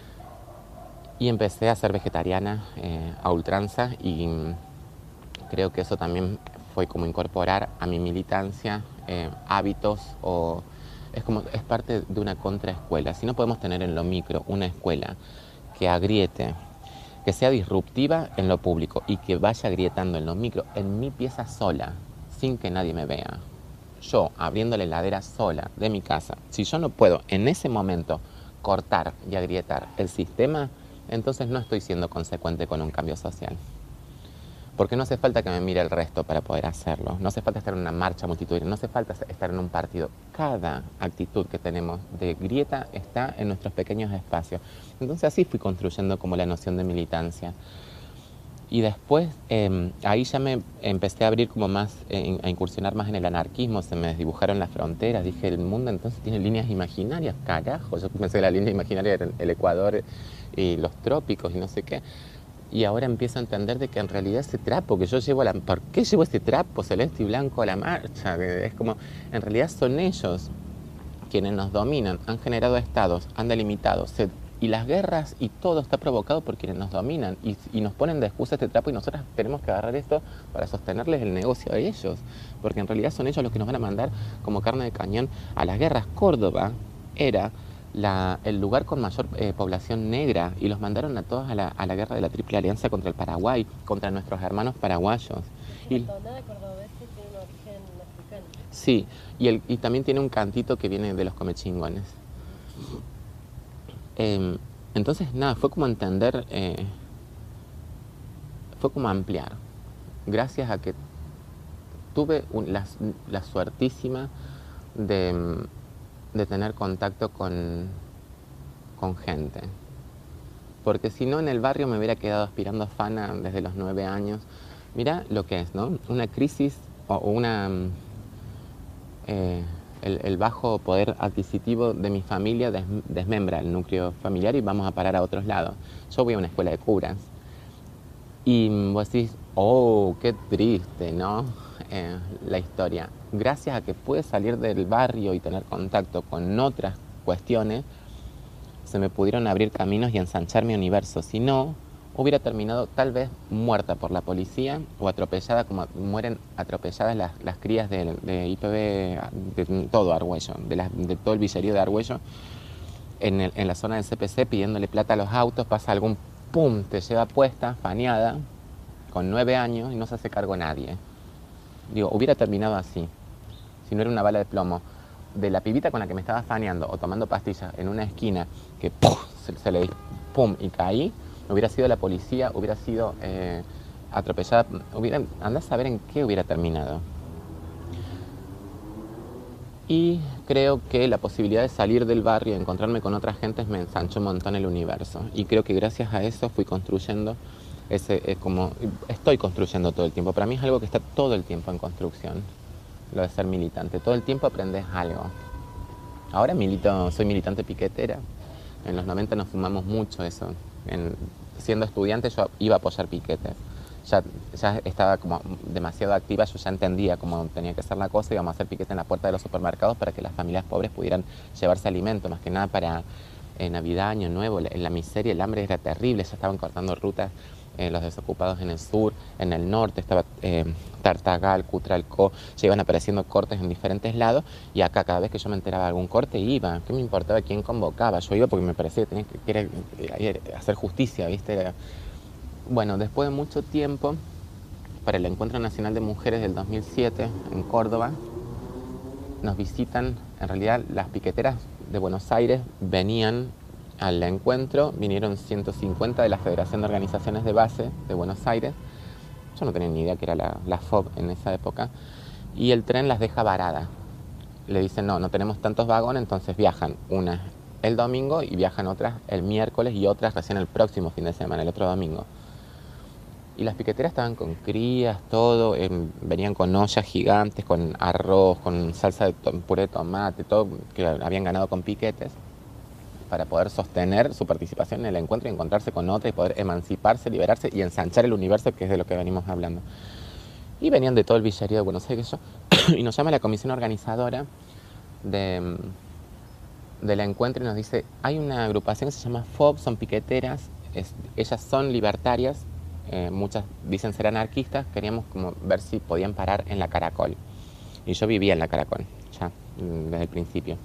y empecé a ser vegetariana eh, a ultranza, y creo que eso también fue como incorporar a mi militancia eh, hábitos, o es como es parte de una contraescuela. Si no podemos tener en lo micro una escuela que agriete, que sea disruptiva en lo público y que vaya agrietando en lo micro, en mi pieza sola, sin que nadie me vea, yo abriendo la heladera sola de mi casa, si yo no puedo en ese momento cortar y agrietar el sistema, entonces no estoy siendo consecuente con un cambio social. Porque no hace falta que me mire el resto para poder hacerlo, no hace falta estar en una marcha multitudinaria, no hace falta estar en un partido. Cada actitud que tenemos de grieta está en nuestros pequeños espacios. Entonces así fui construyendo como la noción de militancia. Y después, eh, ahí ya me empecé a abrir como más, eh, a incursionar más en el anarquismo, se me desdibujaron las fronteras, dije, el mundo entonces tiene líneas imaginarias, carajo, yo pensé que la línea imaginaria era el Ecuador y los trópicos y no sé qué, y ahora empiezo a entender de que en realidad ese trapo que yo llevo, a la, ¿por qué llevo ese trapo celeste y blanco a la marcha? Es como, en realidad son ellos quienes nos dominan, han generado estados, han delimitado, se y las guerras y todo está provocado por quienes nos dominan y, y nos ponen de excusa este trapo, y nosotros tenemos que agarrar esto para sostenerles el negocio a ellos, porque en realidad son ellos los que nos van a mandar como carne de cañón a las guerras. Córdoba era la, el lugar con mayor eh, población negra, y los mandaron a todos a la, a la guerra de la Triple Alianza contra el Paraguay, contra nuestros hermanos paraguayos. La tonada cordobesa tiene un origen africano. Sí, y, el, y también tiene un cantito que viene de los comechingones. Eh, entonces, nada, fue como entender, eh, fue como ampliar. Gracias a que tuve un, la, la suertísima de, de tener contacto con, con gente. Porque si no, en el barrio me hubiera quedado aspirando fana desde los nueve años. Mirá lo que es, ¿no? Una crisis o una... Eh, el, el bajo poder adquisitivo de mi familia des, desmembra el núcleo familiar y vamos a parar a otros lados. Yo voy a una escuela de curas. Y vos decís, oh, qué triste, ¿no? Eh, la historia. Gracias a que pude salir del barrio y tener contacto con otras cuestiones, se me pudieron abrir caminos y ensanchar mi universo. Si no, hubiera terminado tal vez muerta por la policía o atropellada como mueren atropelladas las, las crías de, de I P B, de todo Argüello, de, la, de todo el villerío de Argüello, en, el, en la zona del C P C pidiéndole plata a los autos, pasa algún pum, te lleva puesta, faneada, con nueve años y no se hace cargo nadie. Digo, hubiera terminado así, si no era una bala de plomo. De la pibita con la que me estaba faneando o tomando pastillas en una esquina, que ¡pum! Se, se le pum y caí, hubiera sido la policía, hubiera sido eh, atropellada, hubiera, andás a saber en qué hubiera terminado. Y creo que la posibilidad de salir del barrio y encontrarme con otras gentes me ensanchó un montón el universo. Y creo que gracias a eso fui construyendo ese, eh, como estoy construyendo todo el tiempo. Para mí es algo que está todo el tiempo en construcción. Lo de ser militante, todo el tiempo aprendes algo. Ahora milito, soy militante piquetera. En los noventa nos fumamos mucho eso. En, siendo estudiante yo iba a apoyar piquetes. Ya, ya estaba como demasiado activa, yo ya entendía cómo tenía que ser la cosa. Íbamos a hacer piquete en la puerta de los supermercados para que las familias pobres pudieran llevarse alimento, más que nada para eh, Navidad, Año Nuevo. La, la miseria, el hambre era terrible, ya estaban cortando rutas. Eh, los desocupados en el sur, en el norte, estaba eh, Tartagal, Cutralcó, ya iban apareciendo cortes en diferentes lados y acá cada vez que yo me enteraba de algún corte iba, ¿qué me importaba quién convocaba? Yo iba porque me parecía que tenía que, que era, eh, hacer justicia, ¿viste? Era... Bueno, después de mucho tiempo, para el Encuentro Nacional de Mujeres del dos mil siete en Córdoba, nos visitan, en realidad las piqueteras de Buenos Aires venían al encuentro, vinieron ciento cincuenta de la Federación de Organizaciones de Base de Buenos Aires. Yo no tenía ni idea que era la, la F O B en esa época. Y el tren las deja varadas. Le dicen, no, no tenemos tantos vagones, entonces viajan unas el domingo y viajan otras el miércoles y otras recién el próximo fin de semana, el otro domingo. Y las piqueteras estaban con crías, todo, eh, venían con ollas gigantes, con arroz, con salsa de puré de tomate, todo que habían ganado con piquetes, para poder sostener su participación en el encuentro y encontrarse con otra y poder emanciparse, liberarse y ensanchar el universo, que es de lo que venimos hablando. Y venían de todo el villerío de Buenos Aires, yo, y nos llama la comisión organizadora de, del encuentro y nos dice, hay una agrupación que se llama F O B, son piqueteras, es, ellas son libertarias, eh, muchas dicen ser anarquistas, queríamos como ver si podían parar en la Caracol. Y yo vivía en la Caracol, ya, desde el principio.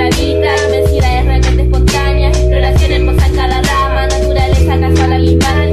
Inmensidades realmente espontáneas, exploración hermosa en cada rama, naturaleza casual al animal.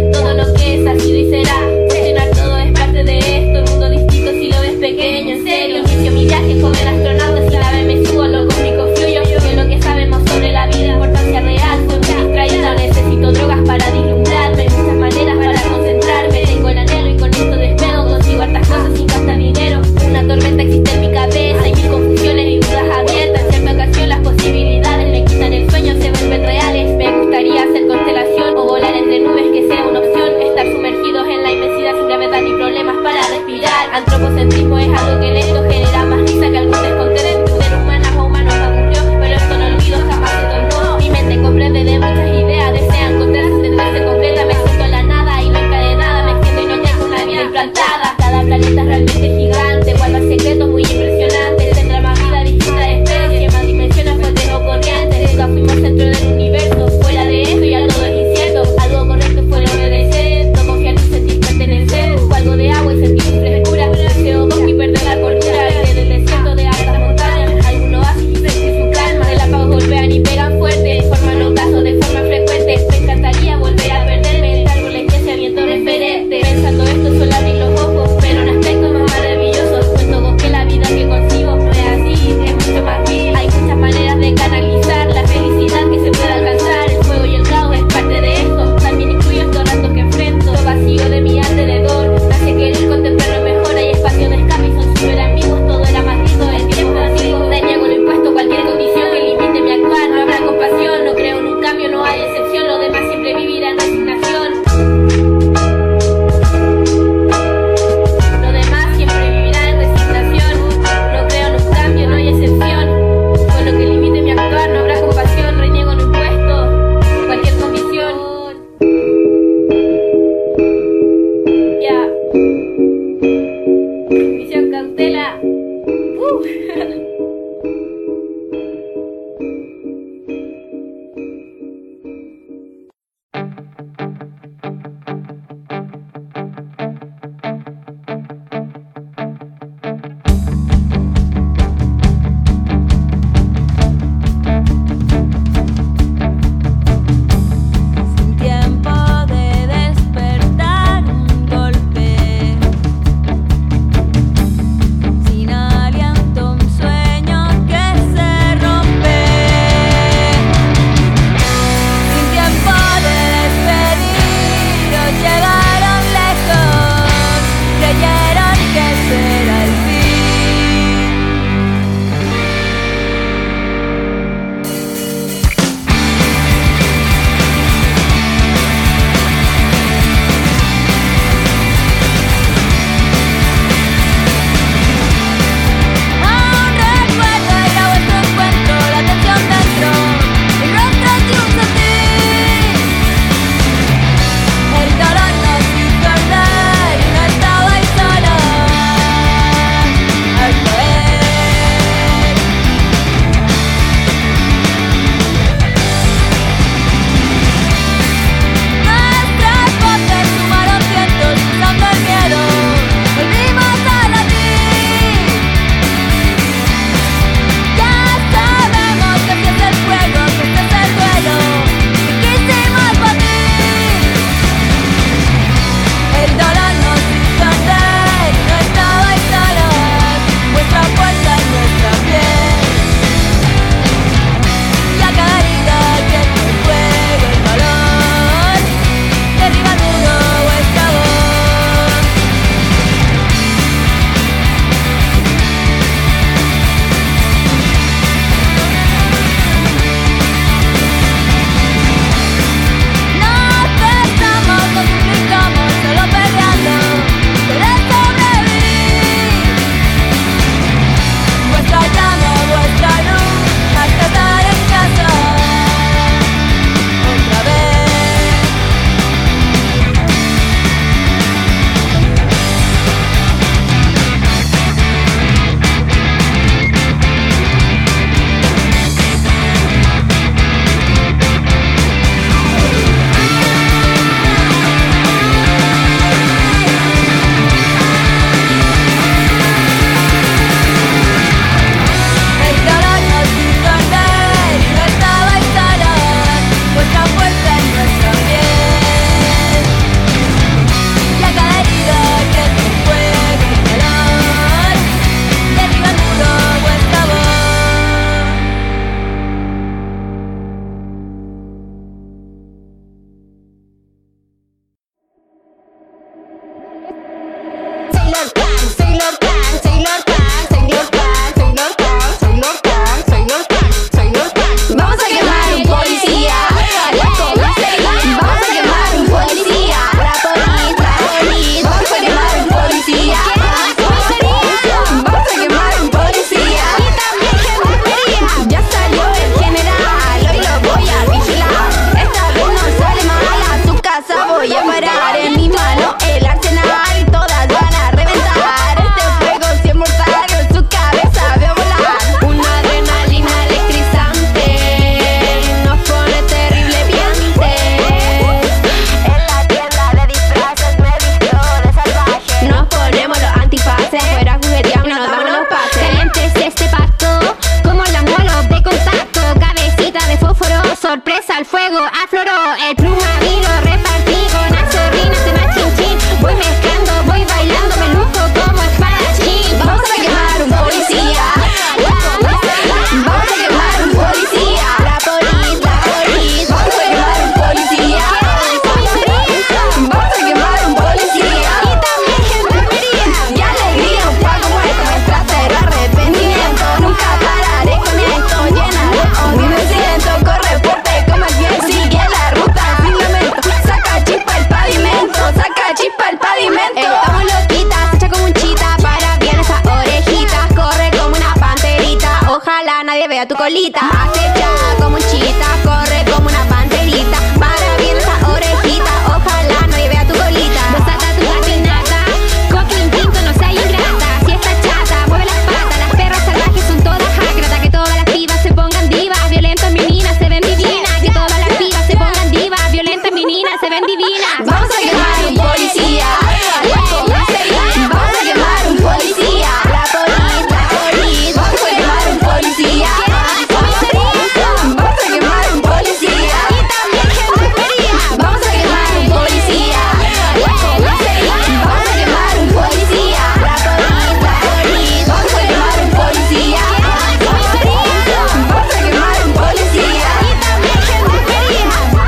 fuego afloró, el pluma vino, repartí con azorrinas de más chin chin. Voy mezclando, voy bailando, me luzco como espadachín. Vamos a quemar un policía. Vamos a quemar un policía. La polis, la polis. Vamos a quemar un policía. Vamos a quemar un policía. Y también gente fría y alegría. Un poco muerto mientras pero arrepentimiento. Nunca pararé con esto, llena de odio me siento. Corre fuerte como el viento, sigue la ruta sin lamento. Saca chispa el pavimento, saca chispa el pavimento. Estamos loquitas, hecha como un chita. Para bien esas orejitas, corre como una panterita. Ojalá nadie vea tu colita. Acecha como un chita, corre como una panterita. Para bien esas orejitas, ojalá nadie vea tu colita. Desata tu patinata, coquín pinto, no seas ingrata. Si estás chata, mueve las patas. Las perras salvajes son todas ágratas. Que todas las pibas se pongan divas. Violentas meninas se ven divinas. Que todas las pibas se pongan divas. Violentas meninas se ven divinas. Vamos a quemar un policía. Vamos a quemar un policía. La polis, la polis. Vamos a quemar un policía. Vamos a quemar un policía. Y también gente fría. Vamos a quemar un policía. Vamos a quemar un policía. La polis, la polis. Vamos a quemar un policía. Vamos a quemar un policía. Y también gente fría.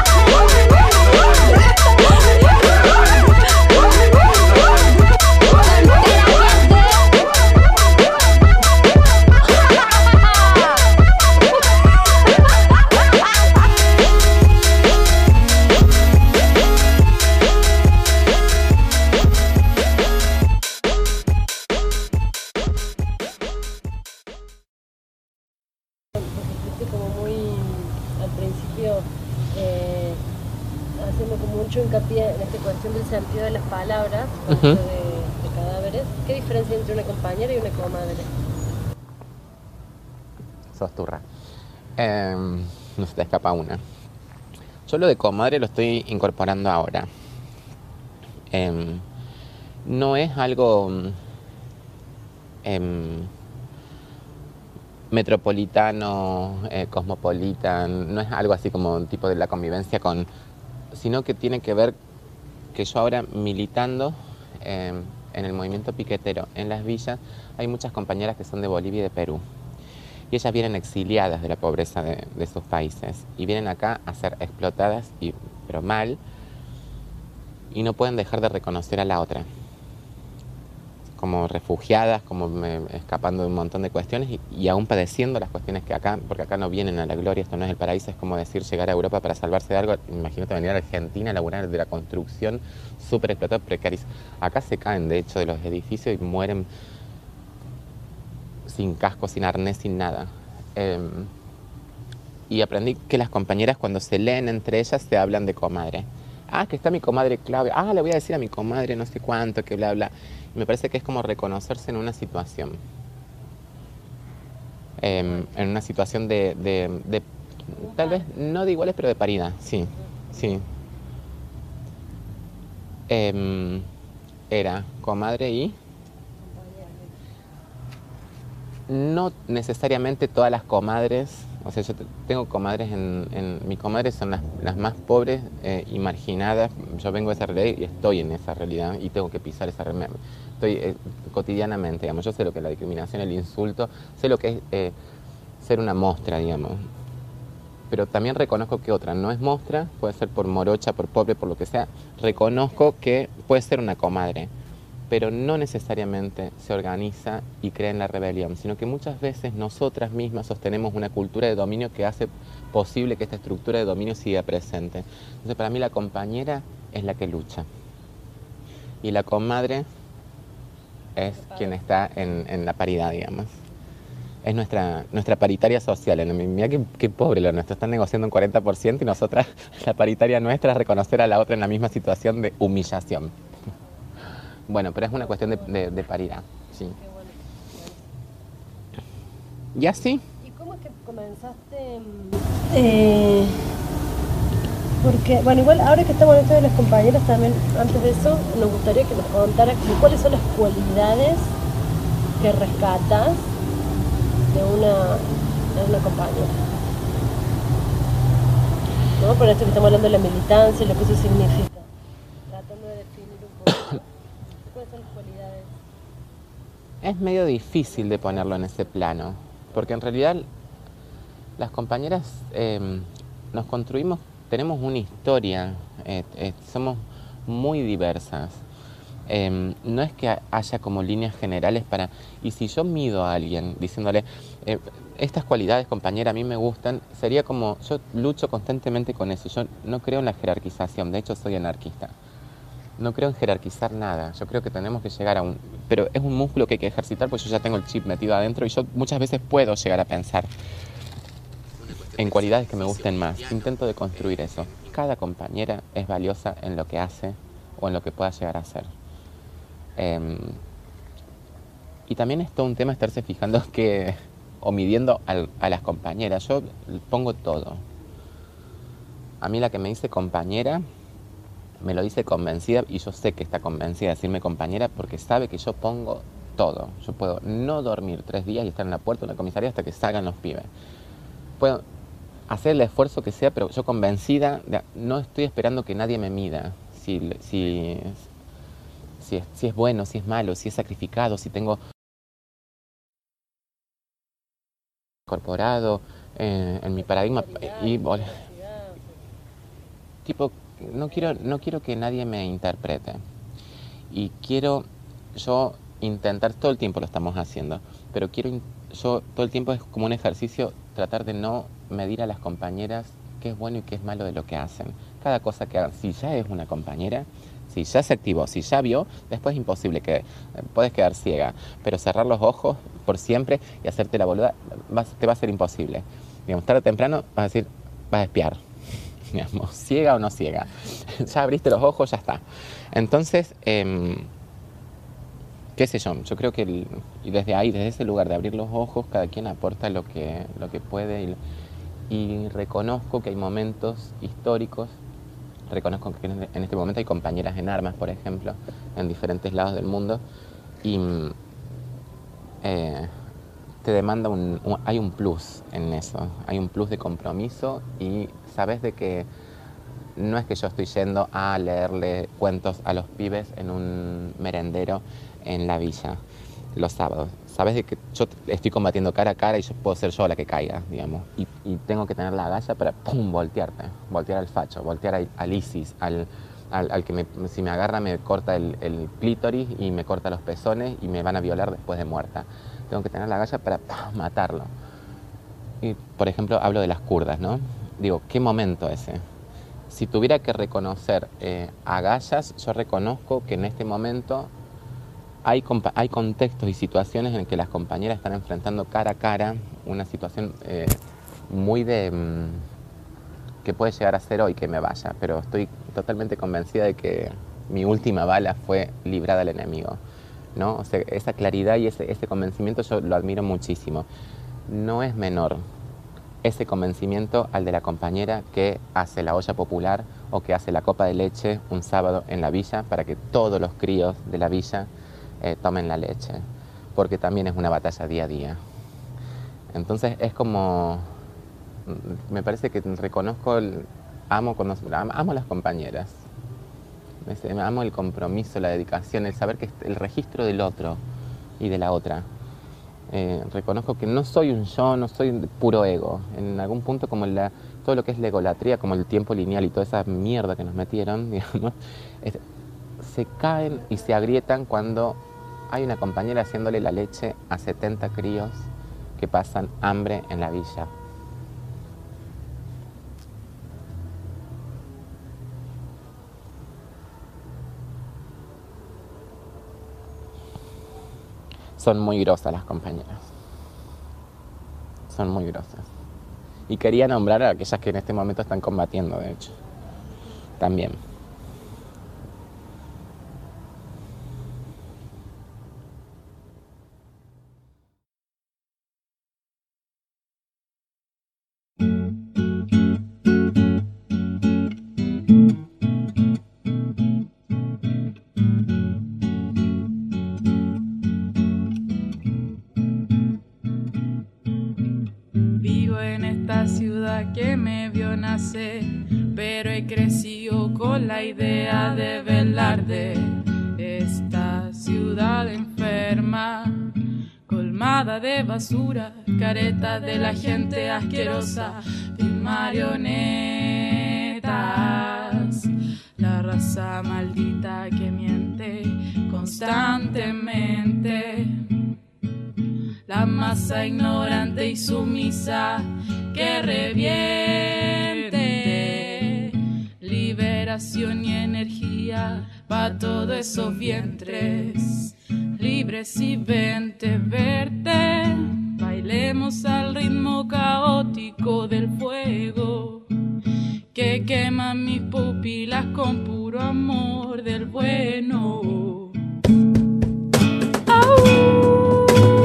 Fuiste como muy al principio eh, haciendo como mucho hincapié en esta cuestión del sentido de las palabras, Ujú. de, de cadáveres. ¿Qué diferencia entre una compañera y una comadre? Sos turra. Eh, no se te escapa una. Yo lo de comadre lo estoy incorporando ahora. Eh, no es algo eh, metropolitano, eh, cosmopolitan, no es algo así como un tipo de la convivencia con, sino que tiene que ver que yo ahora militando eh, en el movimiento piquetero en las villas, hay muchas compañeras que son de Bolivia y de Perú. Y ellas vienen exiliadas de la pobreza de, de sus países y vienen acá a ser explotadas, y, pero mal, y no pueden dejar de reconocer a la otra. Como refugiadas, como me, escapando de un montón de cuestiones y, y aún padeciendo las cuestiones que acá, porque acá no vienen a la gloria, esto no es el paraíso, es como decir llegar a Europa para salvarse de algo. Imagínate venir a Argentina a laburar de la construcción, súper explotados, precarios. Acá se caen, de hecho, de los edificios y mueren sin casco, sin arnés, sin nada. Eh, y aprendí que las compañeras cuando se leen entre ellas se hablan de comadre. Ah, que está mi comadre Claudia. Ah, le voy a decir a mi comadre no sé cuánto, que bla, bla. Y me parece que es como reconocerse en una situación. Eh, en una situación de, de, de, tal vez, no de iguales, pero de paridad. Sí, sí. Eh, era comadre y... No necesariamente todas las comadres, o sea, yo tengo comadres, en, en mis comadres son las, las más pobres eh, y marginadas. Yo vengo de esa realidad y estoy en esa realidad y tengo que pisar esa realidad. Estoy eh, cotidianamente, digamos, yo sé lo que es la discriminación, el insulto, sé lo que es eh, ser una mostra, digamos. Pero también reconozco que otra no es mostra, puede ser por morocha, por pobre, por lo que sea. Reconozco que puede ser una comadre, pero no necesariamente se organiza y crea en la rebelión, sino que muchas veces nosotras mismas sostenemos una cultura de dominio que hace posible que esta estructura de dominio siga presente. Entonces, para mí la compañera es la que lucha y la comadre es quien está en, en la paridad, digamos. Es nuestra, nuestra paritaria social. Mira qué, qué pobre lo nuestro, están negociando un cuarenta por ciento y nosotras, la paritaria nuestra es reconocer a la otra en la misma situación de humillación. Bueno, pero es una cuestión de, de, de paridad, sí. ¿Y así? ¿Y cómo es que comenzaste? Eh, porque, bueno, igual ahora que estamos en esto de las compañeras también, antes de eso, nos gustaría que nos contaras cuáles son las cualidades que rescatas de una, de una compañera. ¿No? por esto que estamos hablando de la militancia y lo que eso significa. Tratando de definir un poco. ¿Cuáles son las cualidades? Es medio difícil de ponerlo en ese plano, porque en realidad las compañeras eh, nos construimos, tenemos una historia, eh, eh, somos muy diversas. Eh, no es que haya como líneas generales para... Y si yo mido a alguien diciéndole, eh, estas cualidades, compañera, a mí me gustan, sería como, yo lucho constantemente con eso. Yo no creo en la jerarquización, de hecho soy anarquista. No creo en jerarquizar nada, yo creo que tenemos que llegar a un... Pero es un músculo que hay que ejercitar, porque yo ya tengo el chip metido adentro y yo muchas veces puedo llegar a pensar en cualidades que me gusten más. Intento de construir eso. Cada compañera es valiosa en lo que hace o en lo que pueda llegar a hacer. Eh, y también es todo un tema estarse fijando que, o midiendo al, a las compañeras. Yo pongo todo. A mí la que me dice compañera, me lo dice convencida, y yo sé que está convencida de decirme compañera porque sabe que yo pongo todo. Yo puedo no dormir tres días y estar en la puerta de una comisaría hasta que salgan los pibes. Puedo hacer el esfuerzo que sea, pero yo convencida, de, no estoy esperando que nadie me mida. Si... si Si es, si es bueno, si es malo, si es sacrificado, si tengo incorporado eh, en mi paradigma y tipo no quiero no quiero que nadie me interprete y quiero yo intentar, todo el tiempo lo estamos haciendo, pero quiero yo todo el tiempo es como un ejercicio tratar de no medir a las compañeras qué es bueno y qué es malo de lo que hacen. Cada cosa que hagan, si ya es una compañera, si ya se activó, si ya vio, después es imposible, que puedes quedar ciega, pero cerrar los ojos por siempre y hacerte la boluda va, te va a ser imposible. Digamos, tarde o temprano vas a decir, vas a espiar, digamos, ciega o no ciega. Ya abriste los ojos, ya está. Entonces, eh, qué sé yo, yo creo que el, y desde ahí, desde ese lugar de abrir los ojos, cada quien aporta lo que, lo que puede y, y reconozco que hay momentos históricos. Reconozco que en este momento hay compañeras en armas, por ejemplo, en diferentes lados del mundo, y eh, te demanda un, un... hay un plus en eso, hay un plus de compromiso y sabes de que no es que yo estoy yendo a leerle cuentos a los pibes en un merendero en la villa los sábados. Sabes de que yo estoy combatiendo cara a cara y yo puedo ser yo la que caiga, digamos. Y, y tengo que tener la agallas para, pum, voltearte. Voltear al facho, voltear al, al ISIS, al, al, al que me, si me agarra me corta el, el clítoris y me corta los pezones y me van a violar después de muerta. Tengo que tener la agallas para, pum, matarlo. Y, por ejemplo, hablo de las kurdas, ¿no? Digo, ¿qué momento ese? Si tuviera que reconocer eh, agallas, yo reconozco que en este momento Hay, hay contextos y situaciones en que las compañeras están enfrentando cara a cara una situación eh, muy de... Mmm, que puede llegar a ser hoy que me vaya, pero estoy totalmente convencida de que mi última bala fue librada al enemigo, ¿no? O sea, esa claridad y ese, ese convencimiento yo lo admiro muchísimo. No es menor ese convencimiento al de la compañera que hace la olla popular o que hace la copa de leche un sábado en la villa para que todos los críos de la villa Eh, tomen la leche, porque también es una batalla día a día. Entonces es como, me parece que reconozco, el, amo, amo a las compañeras, amo el compromiso, la dedicación, el saber que es el registro del otro y de la otra. Eh, reconozco que no soy un yo, no soy puro ego. En algún punto como la, todo lo que es la egolatría, como el tiempo lineal y toda esa mierda que nos metieron, digamos, es, se caen y se agrietan cuando hay una compañera haciéndole la leche a setenta críos que pasan hambre en la villa. Son muy grosas las compañeras. Son muy grosas. Y quería nombrar a aquellas que en este momento están combatiendo, de hecho. También. Vivo en esta ciudad ciudad que me vio nacer, pero he crecido con la idea de velar de esta ciudad enferma, colmada de basura, careta de la gente asquerosa y marionetas. La raza maldita que miente constantemente, la masa ignorante y sumisa que reviente. Liberación y energía pa' todos esos vientres libres y vente, verte. Bailemos al ritmo caótico del fuego que quema mis pupilas con puro amor del bueno. ¡Au!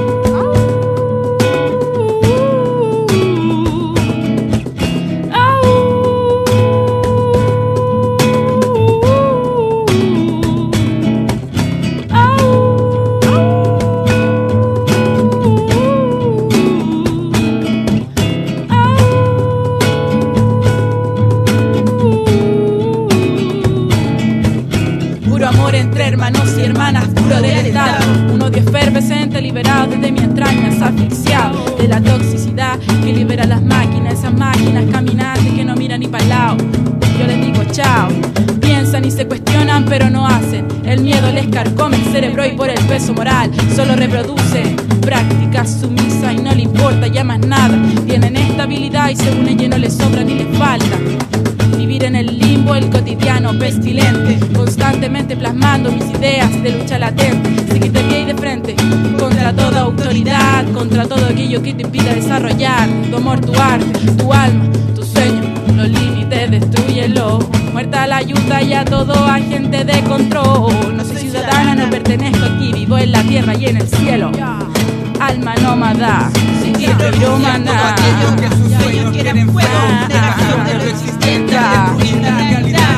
Hermanos y hermanas, puro del Estado, un odio efervescente liberado desde mi entraña, asfixiado de la toxicidad que libera las máquinas, esas máquinas caminantes que no miran ni para el lado. Yo les digo chao, piensan y se cuestionan pero no hacen, el miedo les carcome el cerebro y por el peso moral solo reproduce prácticas sumisas y no le importa ya más nada. Tienen estabilidad y según ella no les sobra ni les falta. Vivir en el limbo, el cotidiano pestilente, constantemente plasmando mis ideas de lucha latente. Seguir de pie y de frente, contra toda autoridad, contra todo aquello que te impida desarrollar tu amor, tu arte, tu alma, tu sueño. Los límites, destrúyelo. Muerta a la ayuda y a todo agente de control. No soy ciudadana, no pertenezco aquí, vivo en la tierra y en el cielo. Alma nómada, sin pirómana. Aquello que sus sueños quieren fuego, negación de lo existente, destruyendo la realidad.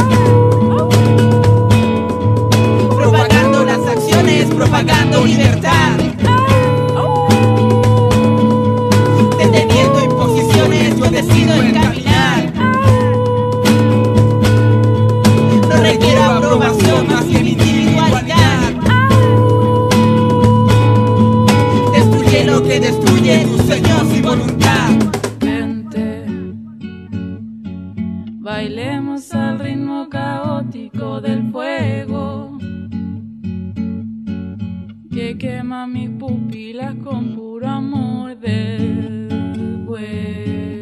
Propagando las acciones, propagando libertad. Deteniendo imposiciones, yo decido encaminar. No requiero aprobación más que mi individualidad. Destruye lo que destruye tus sueños y voluntad. Vente, bailemos al ritmo caótico del fuego que quema mis pupilas con puro amor del bueno.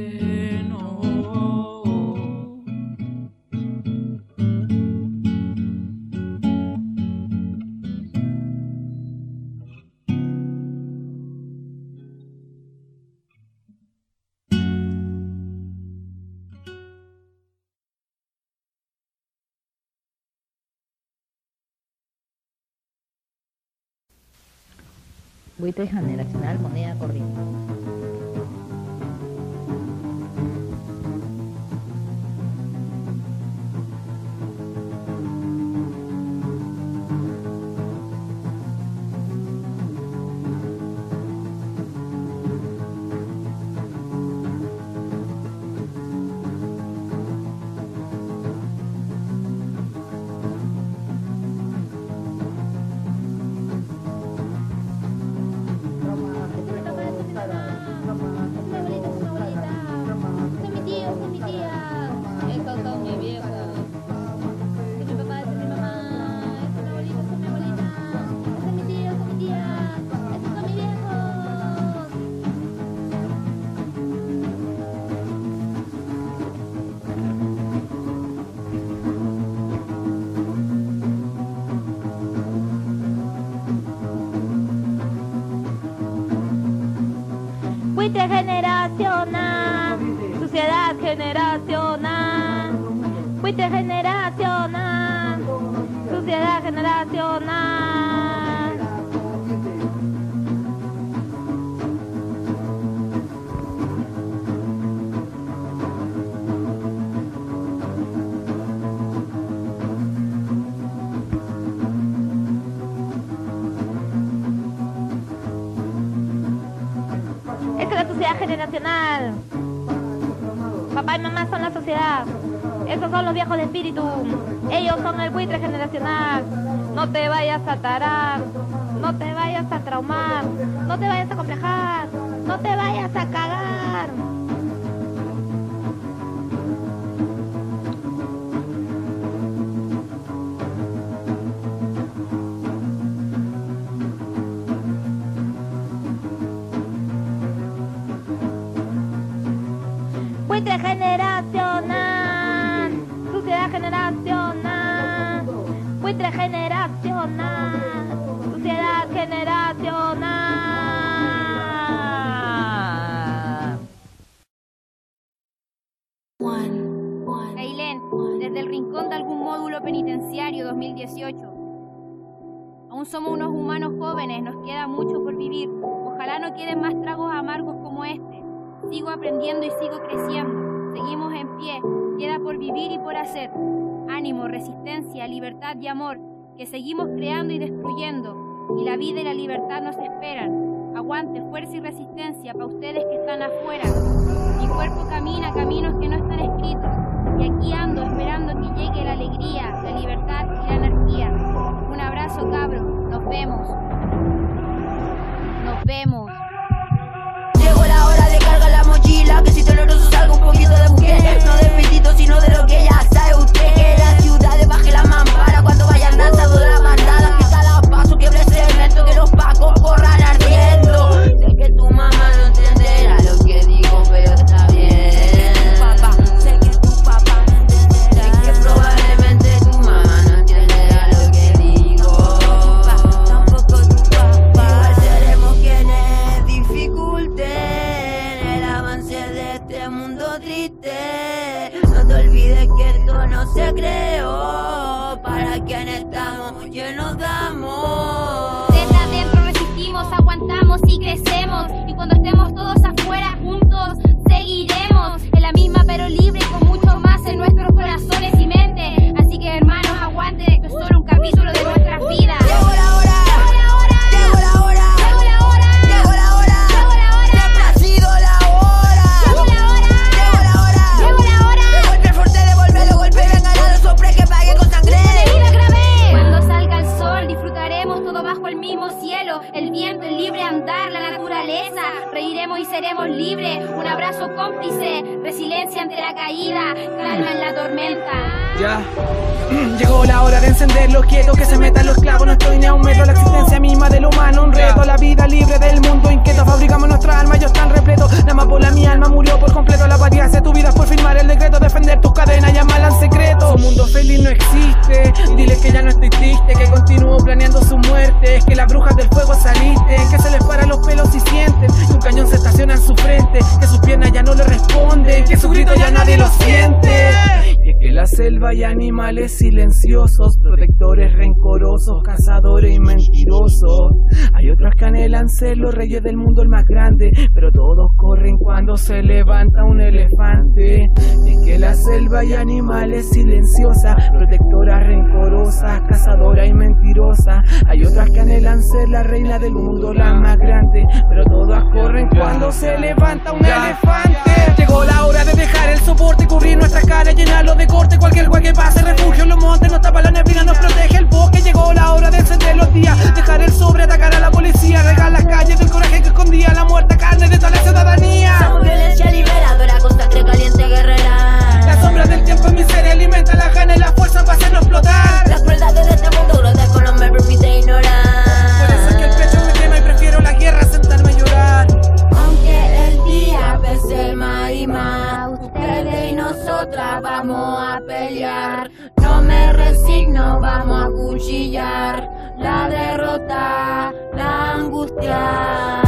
Buitre generacional, moneda corriente. Buitre generacional, suciedad generacional. Buitre generacional, suciedad generacional. Esta es la sociedad generacional. Papá y mamá son la sociedad. Esos son los viejos de espíritu. Ellos son el buitre generacional. No te vayas a tarar. No te vayas a traumar. No te vayas a complejar. No te vayas a cagar. Buitre generacional, suciedad generacional, buitre generacional, suciedad generacional. Ailén, desde el rincón de algún módulo penitenciario dos mil dieciocho. Aún somos unos humanos jóvenes, nos queda mucho por vivir. Ojalá no queden más tragos amargos como este. Sigo aprendiendo y sigo creciendo. Seguimos en pie, queda por vivir y por hacer. Ánimo, resistencia, libertad y amor, que seguimos creando y destruyendo. Y la vida y la libertad nos esperan. Aguante, fuerza y resistencia para ustedes que están afuera. Mi cuerpo camina caminos que no están escritos. Y aquí ando esperando que llegue la alegría, la libertad y la anarquía. Un abrazo, cabros. Nos vemos. Nos vemos. Llegó la hora de cargar la mochila, que si doloroso salga un poquito de mujer. No de petito, sino de lo que ya sabe usted. Que la ciudad le baje la mampara cuando vayan danzando la bandada. Que cada paso quiebre cemento, que los pacos corran ardiendo. Sé que tu mamá no entenderá lo que digo, pero está bien. Papá, sé que tu papá no entenderá. Sé que probablemente tu mamá no entenderá lo que digo. Tampoco tu papá. Igual seremos quienes dificulten el avance de este mundo triste. No te olvides que esto no se creó para quienes estamos llenos de amor. Desde adentro resistimos, aguantamos y crecemos. Y cuando estemos todos afuera juntos, seguiremos en la misma pero libre, con mucho más en nuestros corazones y mente. Así que hermanos, aguanten, esto es solo un capítulo de nuestras vidas. Llegó la hora, llegó la hora, llegó la hora, llegó la hora, llegó la hora, siempre ha sido la hora. Llegó la hora, llegó la hora, llegó la hora. De golpe fuerte, devuelve los golpes, vengan a los hombres que paguen con sangre. Cuando salga el sol disfrutaremos todo bajo el mismo cielo. El viento, el libre andar, la naturaleza. Reiremos y seremos libres. Un abrazo cómplice, resiliencia ante la caída, calma en la tormenta. Ya, llegó la hora de encenderlo, quieto que se metan los clavos, no estoy ni a un metro, la existencia misma del humano, un reto, la vida libre del mundo inquieto, fabricamos nuestra alma, ellos están repletos, la amapola mi alma murió por completo, la apatía hace tu vida por firmar el decreto, defender tus cadenas, llamarla en secreto, su mundo feliz no existe, diles que ya no estoy triste, que continúo planeando su muerte, es que las brujas del fuego saliste, que se les paran los pelos y sienten, que un cañón se estaciona en su frente, que sus piernas ya no le responden, que su grito ya nadie lo siente. Y es que la selva hay animales silenciosos, protectores rencorosos, cazadores y mentirosos. Hay otros que anhelan ser los reyes del mundo el más grande, pero todos corren cuando se levanta un elefante. Y es que la selva hay animales silenciosas, protectoras rencorosas, cazadoras y mentirosas. Hay otras que anhelan ser la reina del mundo, la más grande, pero todas corren cuando se levanta un elefante. Llegó la hora de dejar el soporte, cubrir nuestras caras, llenarlo de corte. Cualquier güey que pase, refugio en los montes, nos tapa la neblina, nos protege el bosque. Llegó la hora de encender los días, dejar el sobre, atacar a la policía, regar las calles del coraje que escondía la muerta carne de toda la ciudadanía. Somos violencia liberadora con sangre caliente guerrera. La sombra del tiempo en miseria alimenta la gana y la fuerza para hacernos explotar. Las crueldades de este mundo grotesco no me permite ignorar. Por eso es que el pecho me quema y prefiero la guerra a sentarme a llorar. Aunque el día pese más y más, ustedes y nosotras vamos a pelear. No me resigno, vamos a cuchillar la derrota, la angustia.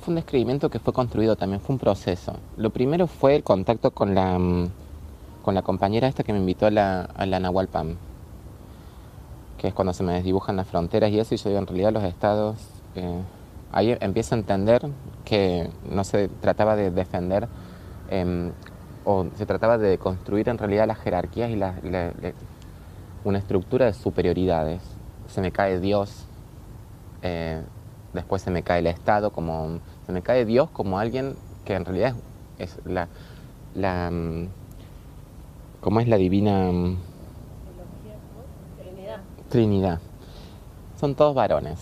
fue un describimiento que fue construido también, fue un proceso. Lo primero fue el contacto con la, con la compañera esta que me invitó a la, a la Nahualpan, que es cuando se me desdibujan las fronteras y eso, y yo digo, en realidad los estados, eh, ahí empiezo a entender que no se trataba de defender, eh, o se trataba de construir en realidad las jerarquías y la, la, la, una estructura de superioridades. Se me cae Dios, eh, después se me cae el Estado, como se me cae Dios como alguien que en realidad es, es la, la, ¿cómo es la divina? Trinidad. Trinidad. Son todos varones.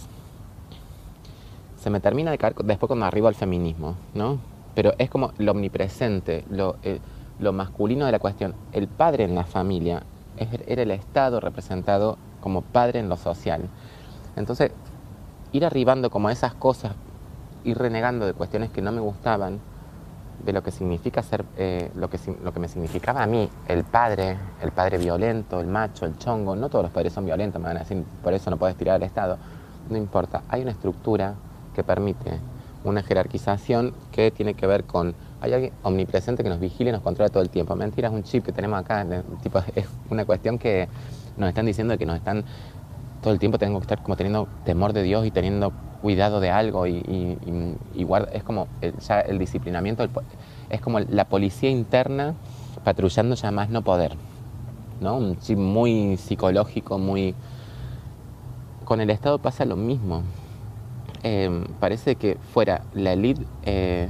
Se me termina de caer después cuando arribo al feminismo, ¿no? Pero es como lo omnipresente, lo, eh, lo masculino de la cuestión. El padre en la familia es, era el Estado representado como padre en lo social. Entonces, ir arribando como a esas cosas, ir renegando de cuestiones que no me gustaban, de lo que significa ser, eh, lo, que, lo que me significaba a mí, el padre, el padre violento, el macho, el chongo. No todos los padres son violentos, me van a decir, por eso no puedes tirar al Estado. No importa, hay una estructura que permite una jerarquización que tiene que ver con, hay alguien omnipresente que nos vigila y nos controla todo el tiempo. Mentira, es un chip que tenemos acá, tipo, es una cuestión que nos están diciendo que nos están, todo el tiempo tengo que estar como teniendo temor de Dios y teniendo cuidado de algo y, y, y, y guarda, es como el, ya el disciplinamiento, el, es como la policía interna patrullando ya más no poder, ¿no? Un chip muy psicológico, muy... Con el Estado pasa lo mismo. Eh, parece que fuera la élite eh,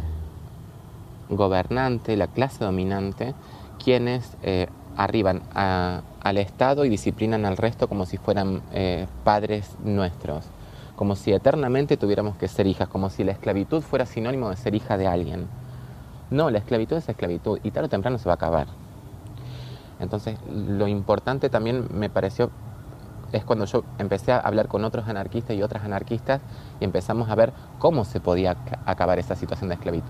gobernante, la clase dominante, quienes eh, arriban a, al Estado y disciplinan al resto como si fueran eh, padres nuestros, como si eternamente tuviéramos que ser hijas, como si la esclavitud fuera sinónimo de ser hija de alguien. No, la esclavitud es esclavitud y tarde o temprano se va a acabar. Entonces, lo importante también me pareció es cuando yo empecé a hablar con otros anarquistas y otras anarquistas y empezamos a ver cómo se podía acabar esa situación de esclavitud.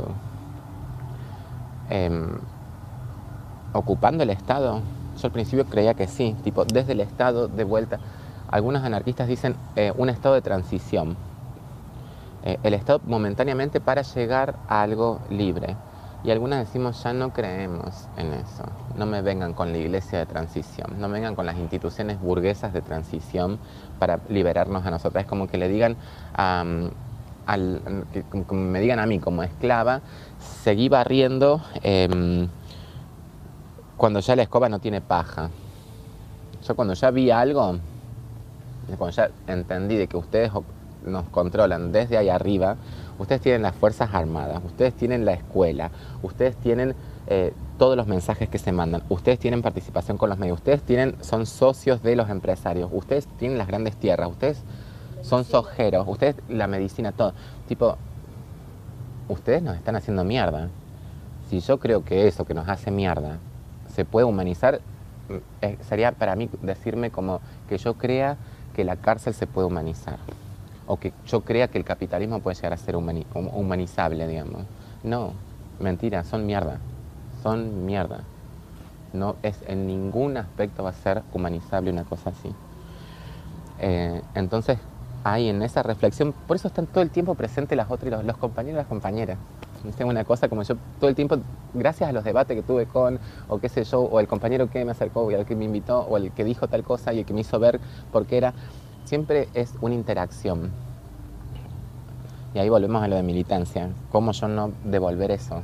Eh, ocupando el Estado, yo al principio creía que sí, tipo desde el Estado de vuelta. Algunos anarquistas dicen eh, un estado de transición, eh, el Estado momentáneamente para llegar a algo libre. Y algunas decimos, ya no creemos en eso. No me vengan con la iglesia de transición, no me vengan con las instituciones burguesas de transición para liberarnos a nosotras. Es como que le digan, um, al, que, como, como me digan a mí como esclava, seguí barriendo eh, cuando ya la escoba no tiene paja. Yo cuando ya vi algo, cuando ya entendí de que ustedes nos controlan desde ahí arriba, ustedes tienen las Fuerzas Armadas, ustedes tienen la escuela, ustedes tienen eh, todos los mensajes que se mandan, ustedes tienen participación con los medios, ustedes tienen, son socios de los empresarios, ustedes tienen las grandes tierras, ustedes son sojeros, ustedes la medicina, todo. Tipo, ustedes nos están haciendo mierda. Si yo creo que eso que nos hace mierda se puede humanizar, eh, sería para mí decirme como que yo crea que la cárcel se puede humanizar. O que yo crea que el capitalismo puede llegar a ser humani humanizable, digamos. No, mentira, son mierda. Son mierda. No es, en ningún aspecto va a ser humanizable una cosa así. Eh, entonces, ahí en esa reflexión, por eso están todo el tiempo presentes las otras, los, los compañeros y las compañeras. Es una cosa como yo todo el tiempo, gracias a los debates que tuve con, o qué sé yo, o el compañero que me acercó, o el que me invitó, o el que dijo tal cosa y el que me hizo ver por qué era, siempre es una interacción. Y ahí volvemos a lo de militancia. ¿Cómo yo no devolver eso?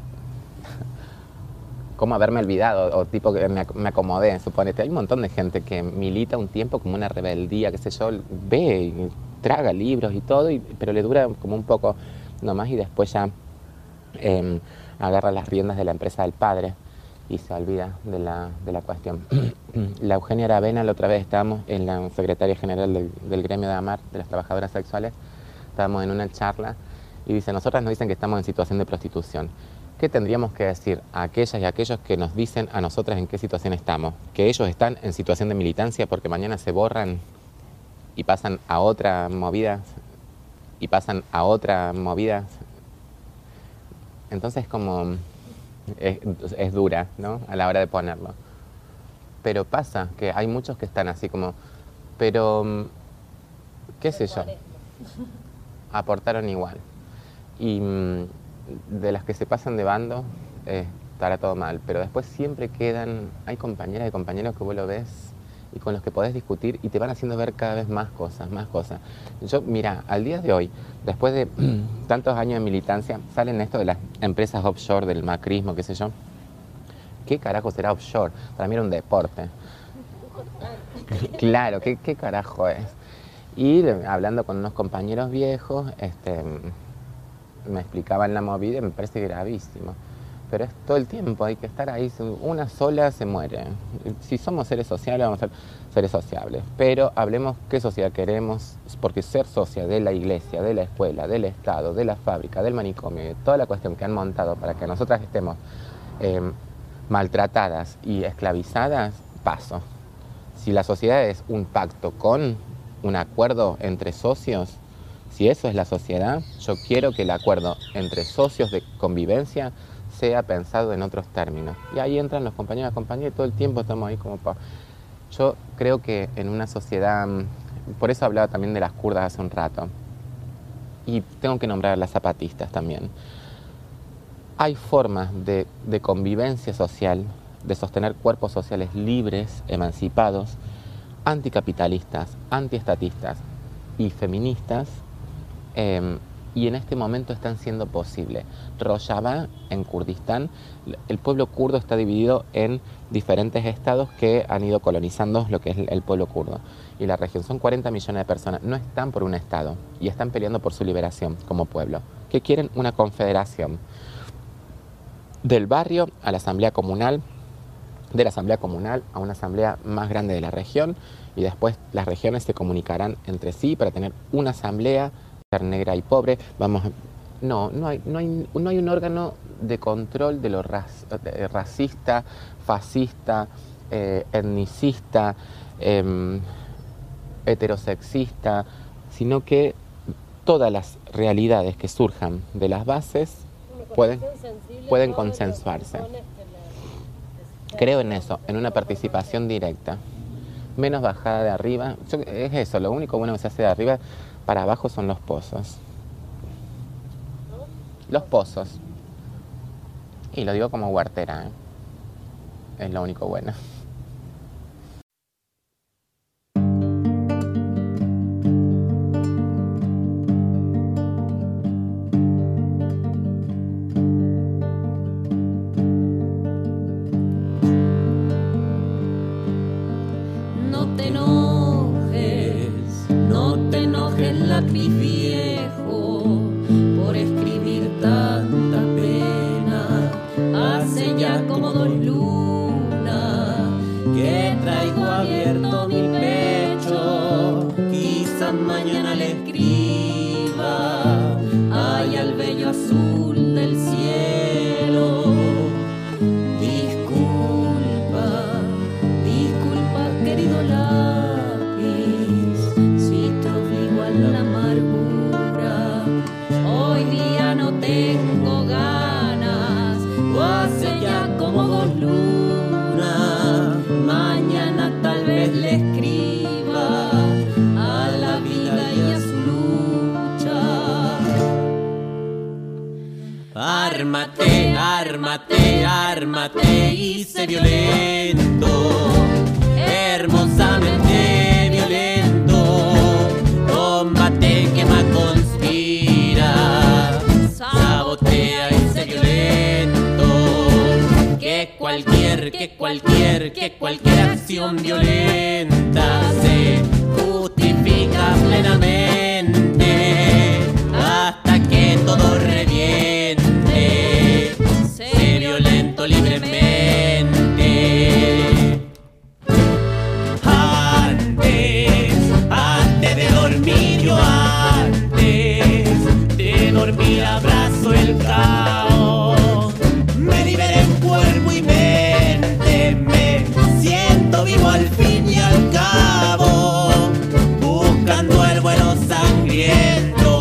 ¿Cómo haberme olvidado? O tipo que me, me acomodé, suponete. Hay un montón de gente que milita un tiempo como una rebeldía, qué sé yo, ve y traga libros y todo, y, pero le dura como un poco nomás y después ya eh, agarra las riendas de la empresa del padre y se olvida de la, de la cuestión. La Eugenia Aravena, la otra vez estábamos en la secretaria general del, del gremio de AMAR, de las trabajadoras sexuales, estábamos en una charla y dice, nosotras nos dicen que estamos en situación de prostitución. ¿Qué tendríamos que decir a aquellas y a aquellos que nos dicen a nosotras en qué situación estamos? Que ellos están en situación de militancia porque mañana se borran y pasan a otra movida y pasan a otra movida. Entonces como es, es dura, ¿no? A la hora de ponerlo. Pero pasa que hay muchos que están así como, pero qué sé yo, aportaron igual. y mm, de las que se pasan de bando, eh, estará todo mal, pero después siempre quedan, hay compañeras y compañeros que vos lo ves y con los que podés discutir y te van haciendo ver cada vez más cosas, más cosas. Yo, mira, al día de hoy, después de tantos años de militancia, salen esto de las empresas offshore, del macrismo, qué sé yo. ¿Qué carajo será offshore? Para mí era un deporte. Claro, ¿qué, qué carajo es? Y hablando con unos compañeros viejos, este, me explicaban la movida y me parece gravísimo. Pero es todo el tiempo, hay que estar ahí, una sola se muere. Si somos seres sociables, vamos a ser seres sociables. Pero hablemos qué sociedad queremos, porque ser socia de la iglesia, de la escuela, del Estado, de la fábrica, del manicomio, de toda la cuestión que han montado para que nosotras estemos eh, maltratadas y esclavizadas, paso. Si la sociedad es un pacto con un acuerdo entre socios, si eso es la sociedad, yo quiero que el acuerdo entre socios de convivencia sea pensado en otros términos. Y ahí entran los compañeros y compañeras y todo el tiempo estamos ahí como para... Yo creo que en una sociedad, por eso hablaba también de las kurdas hace un rato, y tengo que nombrar a las zapatistas también. Hay formas de, de convivencia social, de sostener cuerpos sociales libres, emancipados, anticapitalistas, antiestatistas y feministas, eh, y en este momento están siendo posibles. Rojava, en Kurdistán, el pueblo kurdo está dividido en diferentes estados que han ido colonizando lo que es el pueblo kurdo. Y la región son cuarenta millones de personas, no están por un estado y están peleando por su liberación como pueblo, que quieren una confederación. Del barrio a la asamblea comunal, de la asamblea comunal a una asamblea más grande de la región, y después las regiones se comunicarán entre sí para tener una asamblea negra y pobre. Vamos a... no, no hay, no hay, no hay un órgano de control de lo ras, de, racista, fascista, eh, etnicista, eh, heterosexista, sino que todas las realidades que surjan de las bases pueden, pueden consensuarse. Creo en eso, en una participación directa, menos bajada de arriba. Yo, es eso, lo único bueno que se hace de arriba para abajo son los pozos. Los pozos. Y lo digo como huartera, ¿eh? Es lo único bueno. Lápiz viejo por escribir tanta pena, hace ya como dos lunas que traigo abierto mi pecho, quizás mañana le escriba ay al bello azul del cielo. Disculpa, disculpa querido lápiz, si te obligo a la amargura, hoy día no tengo ganas, o hace ya como dos lunas, mañana tal vez le escriba a la vida y a su lucha. Ármate, ármate, ármate y sé violento, hermosamente violento. Combate, quema, conspira, sabotea y sé violento. Que cualquier, que cualquier, que cualquier acción violenta se justifica plenamente hasta que todo reviente. Sé violento libremente. Antes, antes de dormir yo antes de dormir abrazo el caos, me liberé en cuerpo y mente, me siento vivo al fin y al cabo, buscando el vuelo sangriento.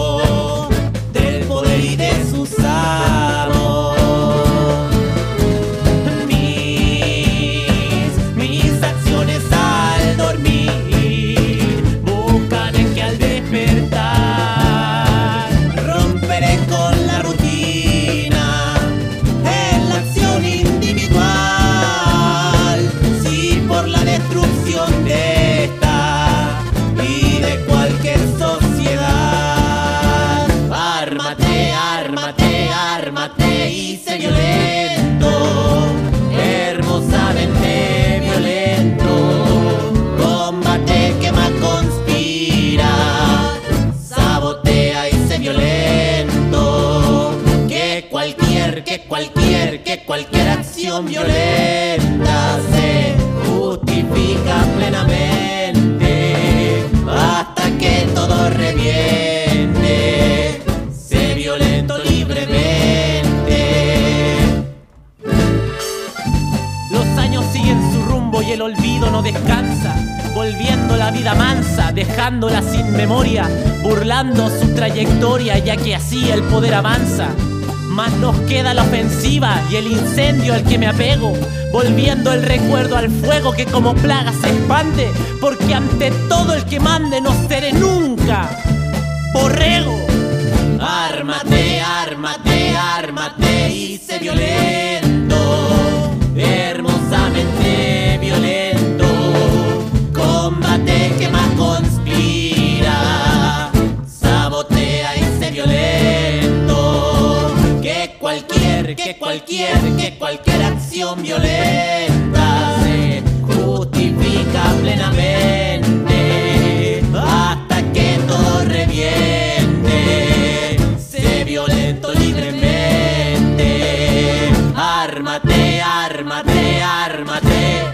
cualquier, que cualquier acción violenta se justifica plenamente hasta que todo reviente. Sé violento libremente. Los años siguen su rumbo y el olvido no descansa, volviendo la vida mansa, dejándola sin memoria, burlando su trayectoria, ya que así el poder avanza. Más nos queda la ofensiva y el incendio al que me apego, volviendo el recuerdo al fuego que como plaga se expande, porque ante todo el que mande no seré nunca borrego. Ármate, ármate, ármate y sé violento, hermosamente violento. Combate que más conspira, sabotea y sé violento. Que cualquier, que cualquier, que cualquier acción violenta se justifica plenamente hasta que todo reviente. Sé violento libremente. Ármate, ármate, ármate.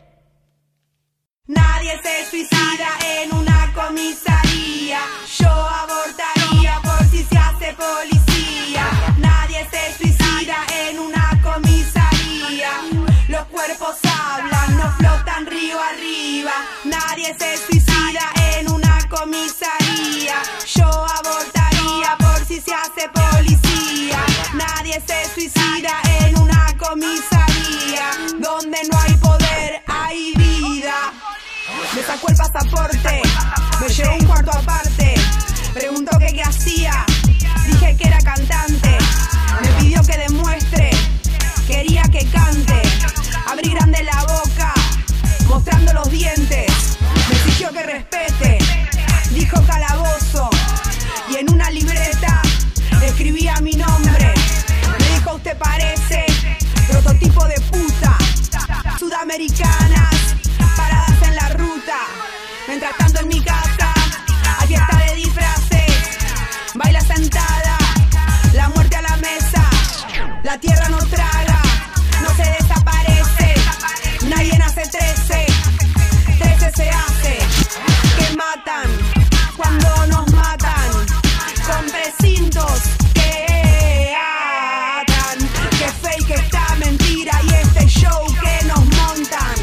Nadie se suicida en una comisaría. Yo abortaría por si se hace policía. Nadie se suicida en una comisaría. Los cuerpos hablan, no flotan río arriba. Nadie se suicida en una comisaría. Yo abortaría por si se hace policía. Nadie se suicida en una comisaría. Donde no hay poder, hay vida. Me sacó el pasaporte, me llevó un cuarto aparte. Preguntó que qué hacía, dije que era cantante. Me pidió que demuestre, quería que cante. Abrí grande la boca, mostrando los dientes. Me exigió que respete, dijo calabozo. Y en una libreta escribía mi nombre. Me dijo usted parece prototipo de puta. Sudamericanas, paradas en la ruta. Mientras tanto en mi casa hay fiesta de disfraces. Baila sentada, la muerte a la mesa. La tierra no traga, no se desaparece. Nadie nace trece, trece se hace. Que matan cuando nos matan, con precintos que atan. Que fake esta mentira y este show que nos montan.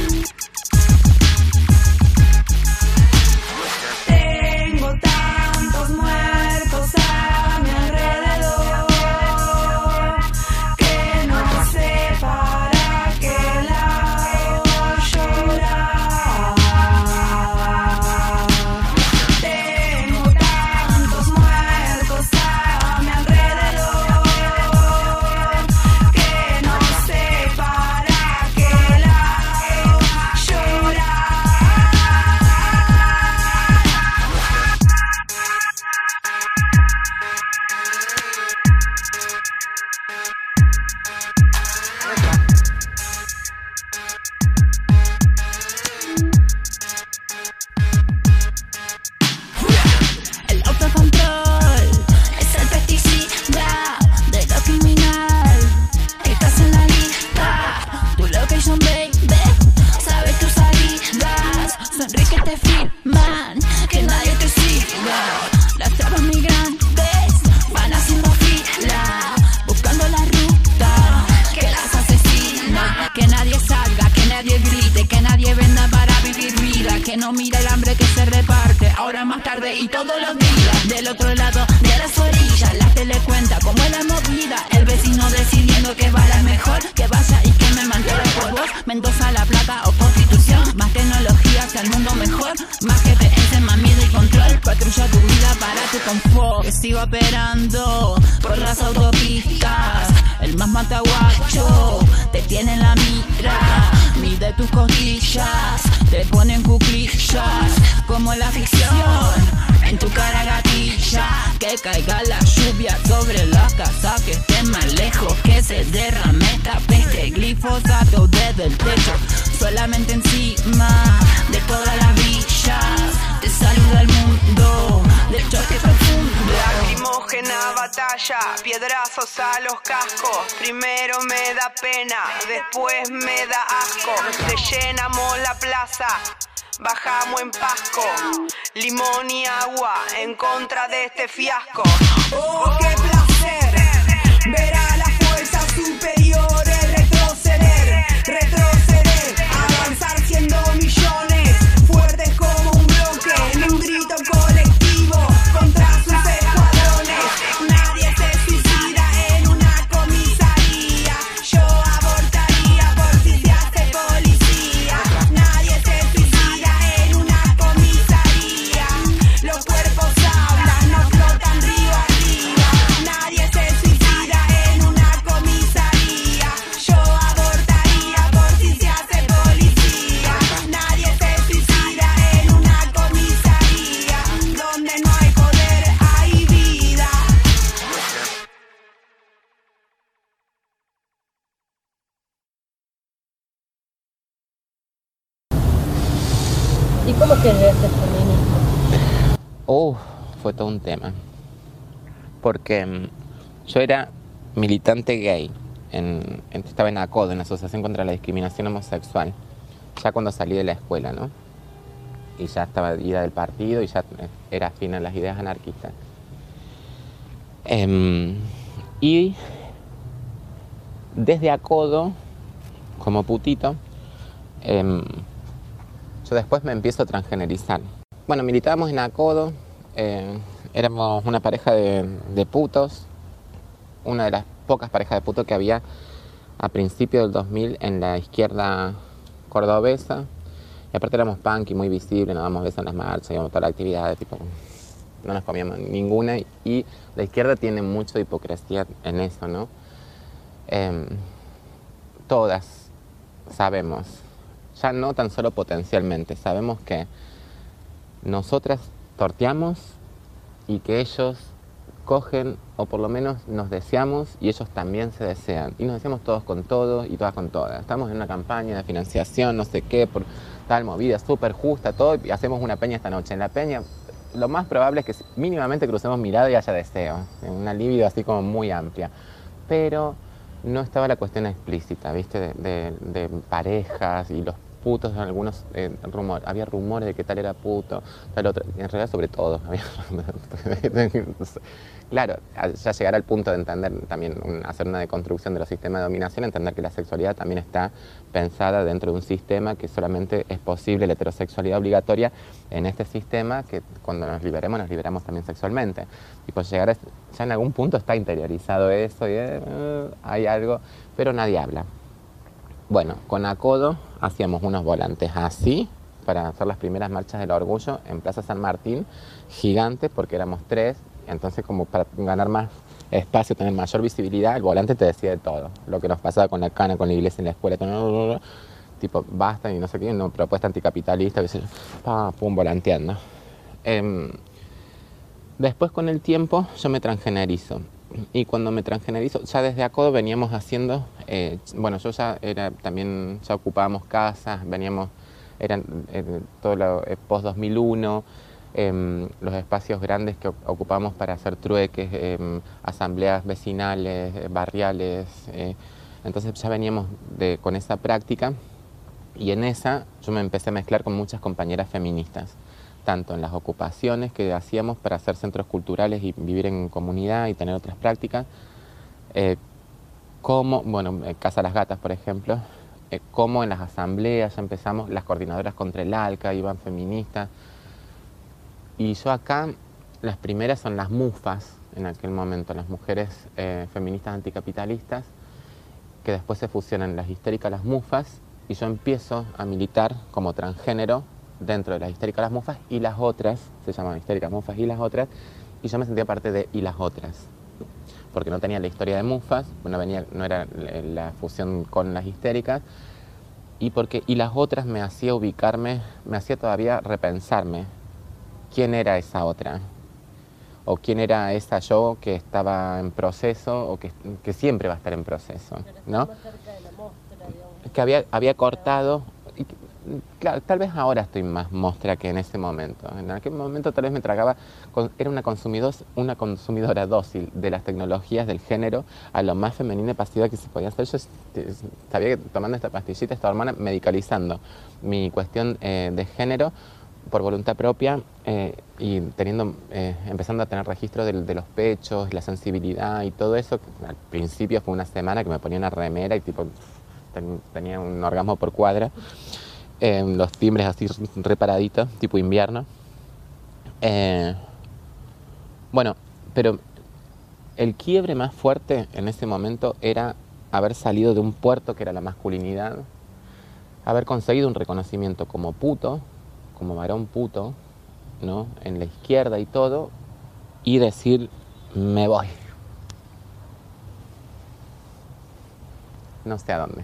Tengo tantos muertos a mi alrededor que no sé para qué lado llorar. Tengo tantos muertos a mi alrededor que no sé para qué lado llorar. El autocontrol es el pesticida de lo criminal. Estás en la lista, tu location baby, sabes tus salidas. Sonríe que te filman, que nadie te siga. Las trabas migrantes van haciendo fila, buscando la ruta que las asesina. Que nadie salga, que nadie grite, que nadie venda para vivir vida. Que no mira el hambre que se reparte, ahora más tarde y todos los días. Del otro lado de las orillas, la tele cuenta cómo es la movida. El vecino decidiendo que va la mejor, que vaya y que me mantenga por vos. Mendoza, La Plata o Constitución, más tecnología hacia el mundo mejor. Más que te encen más miedo y control, patrulla tu vida para tu confort. Que sigo operando por las autopistas, el más mataguacho te tiene en la mira. Mide tus costillas, te ponen cuclillas, como en la ficción. En tu cara gatilla, que caiga la lluvia sobre la casa, que esté más lejos, que se derrame esta peste. Glifosato desde el techo, solamente encima de todas las villas. Te saluda el mundo del choque profundo. Lacrimógena, batalla, piedrazos a los cascos. Primero me da pena, después me da asco. Te llenamos la plaza, bajamos en Pasco. Limón y agua en contra de este fiasco. Oh, qué placer ver a las fuerzas superiores retroceder, retroceder, avanzar siendo millones, fuertes como un bloque, en un grito colectivo contra sus escuadrones. Nadie se suicida en una comisaría, yo abortaría por si se hace policía. Nadie se suicida en una comisaría, los cuerpos hablan, no flotan río arriba. Nadie se suicida en una comisaría, yo abortaría por si se hace policía. Nadie se suicida en una comisaría, donde no hay poder hay vida. ¿Y cómo es que llegaste al feminismo? Oh, fue todo un tema. Porque mm, yo era militante gay, en, en- estaba en ACODO, en la Asociación contra la Discriminación Homosexual, ya cuando salí de la escuela, ¿no? Y ya estaba ida del partido y ya eh, era afín a las ideas anarquistas. Em, y desde ACODO, como putito, em, yo después me empiezo a transgenerizar. Bueno, militábamos en ACODO, eh, éramos una pareja de, de putos, una de las pocas parejas de putos que había a principios del dos mil en la izquierda cordobesa. Y aparte éramos punk y muy visibles, nos dábamos besos en las marchas, íbamos a todas las actividades, tipo, no nos comíamos ninguna. Y la izquierda tiene mucho de hipocresía en eso, ¿no? Em, todas sabemos, ya no tan solo potencialmente, sabemos que nosotras torteamos y que ellos cogen, o por lo menos nos deseamos y ellos también se desean. Y nos deseamos todos con todos y todas con todas. Estamos en una campaña de financiación, no sé qué, por tal movida, súper justa, todo, y hacemos una peña esta noche. En la peña lo más probable es que mínimamente crucemos mirada y haya deseo, una libido así como muy amplia. Pero no estaba la cuestión explícita, ¿viste? De, de, de parejas y los putos, algunos eh, rumores, había rumores de que tal era puto, tal otro, en realidad sobre todo, había claro, ya llegar al punto de entender también, un- hacer una deconstrucción de los sistemas de dominación, entender que la sexualidad también está pensada dentro de un sistema que solamente es posible la heterosexualidad obligatoria en este sistema, que cuando nos liberemos, nos liberamos también sexualmente. Y pues llegar a, ya en algún punto está interiorizado eso y eh, hay algo, pero nadie habla. Bueno, con ACODO hacíamos unos volantes así para hacer las primeras marchas del orgullo en Plaza San Martín, gigantes porque éramos tres, entonces como para ganar más espacio, tener mayor visibilidad, el volante te decía de todo, lo que nos pasaba con la cana, con la iglesia en la escuela, todo, tipo basta y no sé qué, no, propuesta anticapitalista, qué sé yo, pa, pum, volanteando. Em, después con el tiempo yo me transgenerizo. Y cuando me transgenerizo, ya desde ACODO veníamos haciendo, eh, bueno, yo ya era también, ya ocupábamos casas, veníamos, eran eh, todo lo eh, post dos mil uno, eh, los espacios grandes que ocupamos para hacer trueques, eh, asambleas vecinales, eh, barriales, eh, entonces ya veníamos de, con esa práctica y en esa yo me empecé a mezclar con muchas compañeras feministas, tanto en las ocupaciones que hacíamos para hacer centros culturales y vivir en comunidad y tener otras prácticas, eh, como, bueno, eh, Casa Las Gatas, por ejemplo, eh, como en las asambleas ya empezamos, las coordinadoras contra el ALCA, iban feministas, y yo acá, las primeras son las MUFAs, en aquel momento, las mujeres eh, feministas anticapitalistas, que después se fusionan las histéricas, las MUFAs, y yo empiezo a militar como transgénero dentro de las histéricas las mufas y las otras, se llaman histéricas mufas y las otras, y yo me sentía parte de y las otras, porque no tenía la historia de mufas, no, venía, no era la fusión con las histéricas, y porque y las otras me hacía ubicarme, me hacía todavía repensarme quién era esa otra, o quién era esa yo que estaba en proceso, o que, que siempre va a estar en proceso, ¿no? Que había, había cortado... claro, tal vez ahora estoy más mostra que en ese momento. En aquel momento tal vez me tragaba, con- era una, consumidor, una consumidora dócil de las tecnologías del género a lo más femenina y pasiva que se podía hacer. Yo este, sabía que tomando esta pastillita, esta hormona, medicalizando mi cuestión eh, de género por voluntad propia eh, y teniendo, eh, empezando a tener registro de, de los pechos, la sensibilidad y todo eso. Al principio fue una semana que me ponía una remera y tipo ten- tenía un orgasmo por cuadra. Eh, los timbres así reparaditos, tipo invierno. Eh, bueno, pero el quiebre más fuerte en ese momento era haber salido de un puerto que era la masculinidad, haber conseguido un reconocimiento como puto, como varón puto, ¿no? En la izquierda y todo, y decir, me voy. No sé a dónde.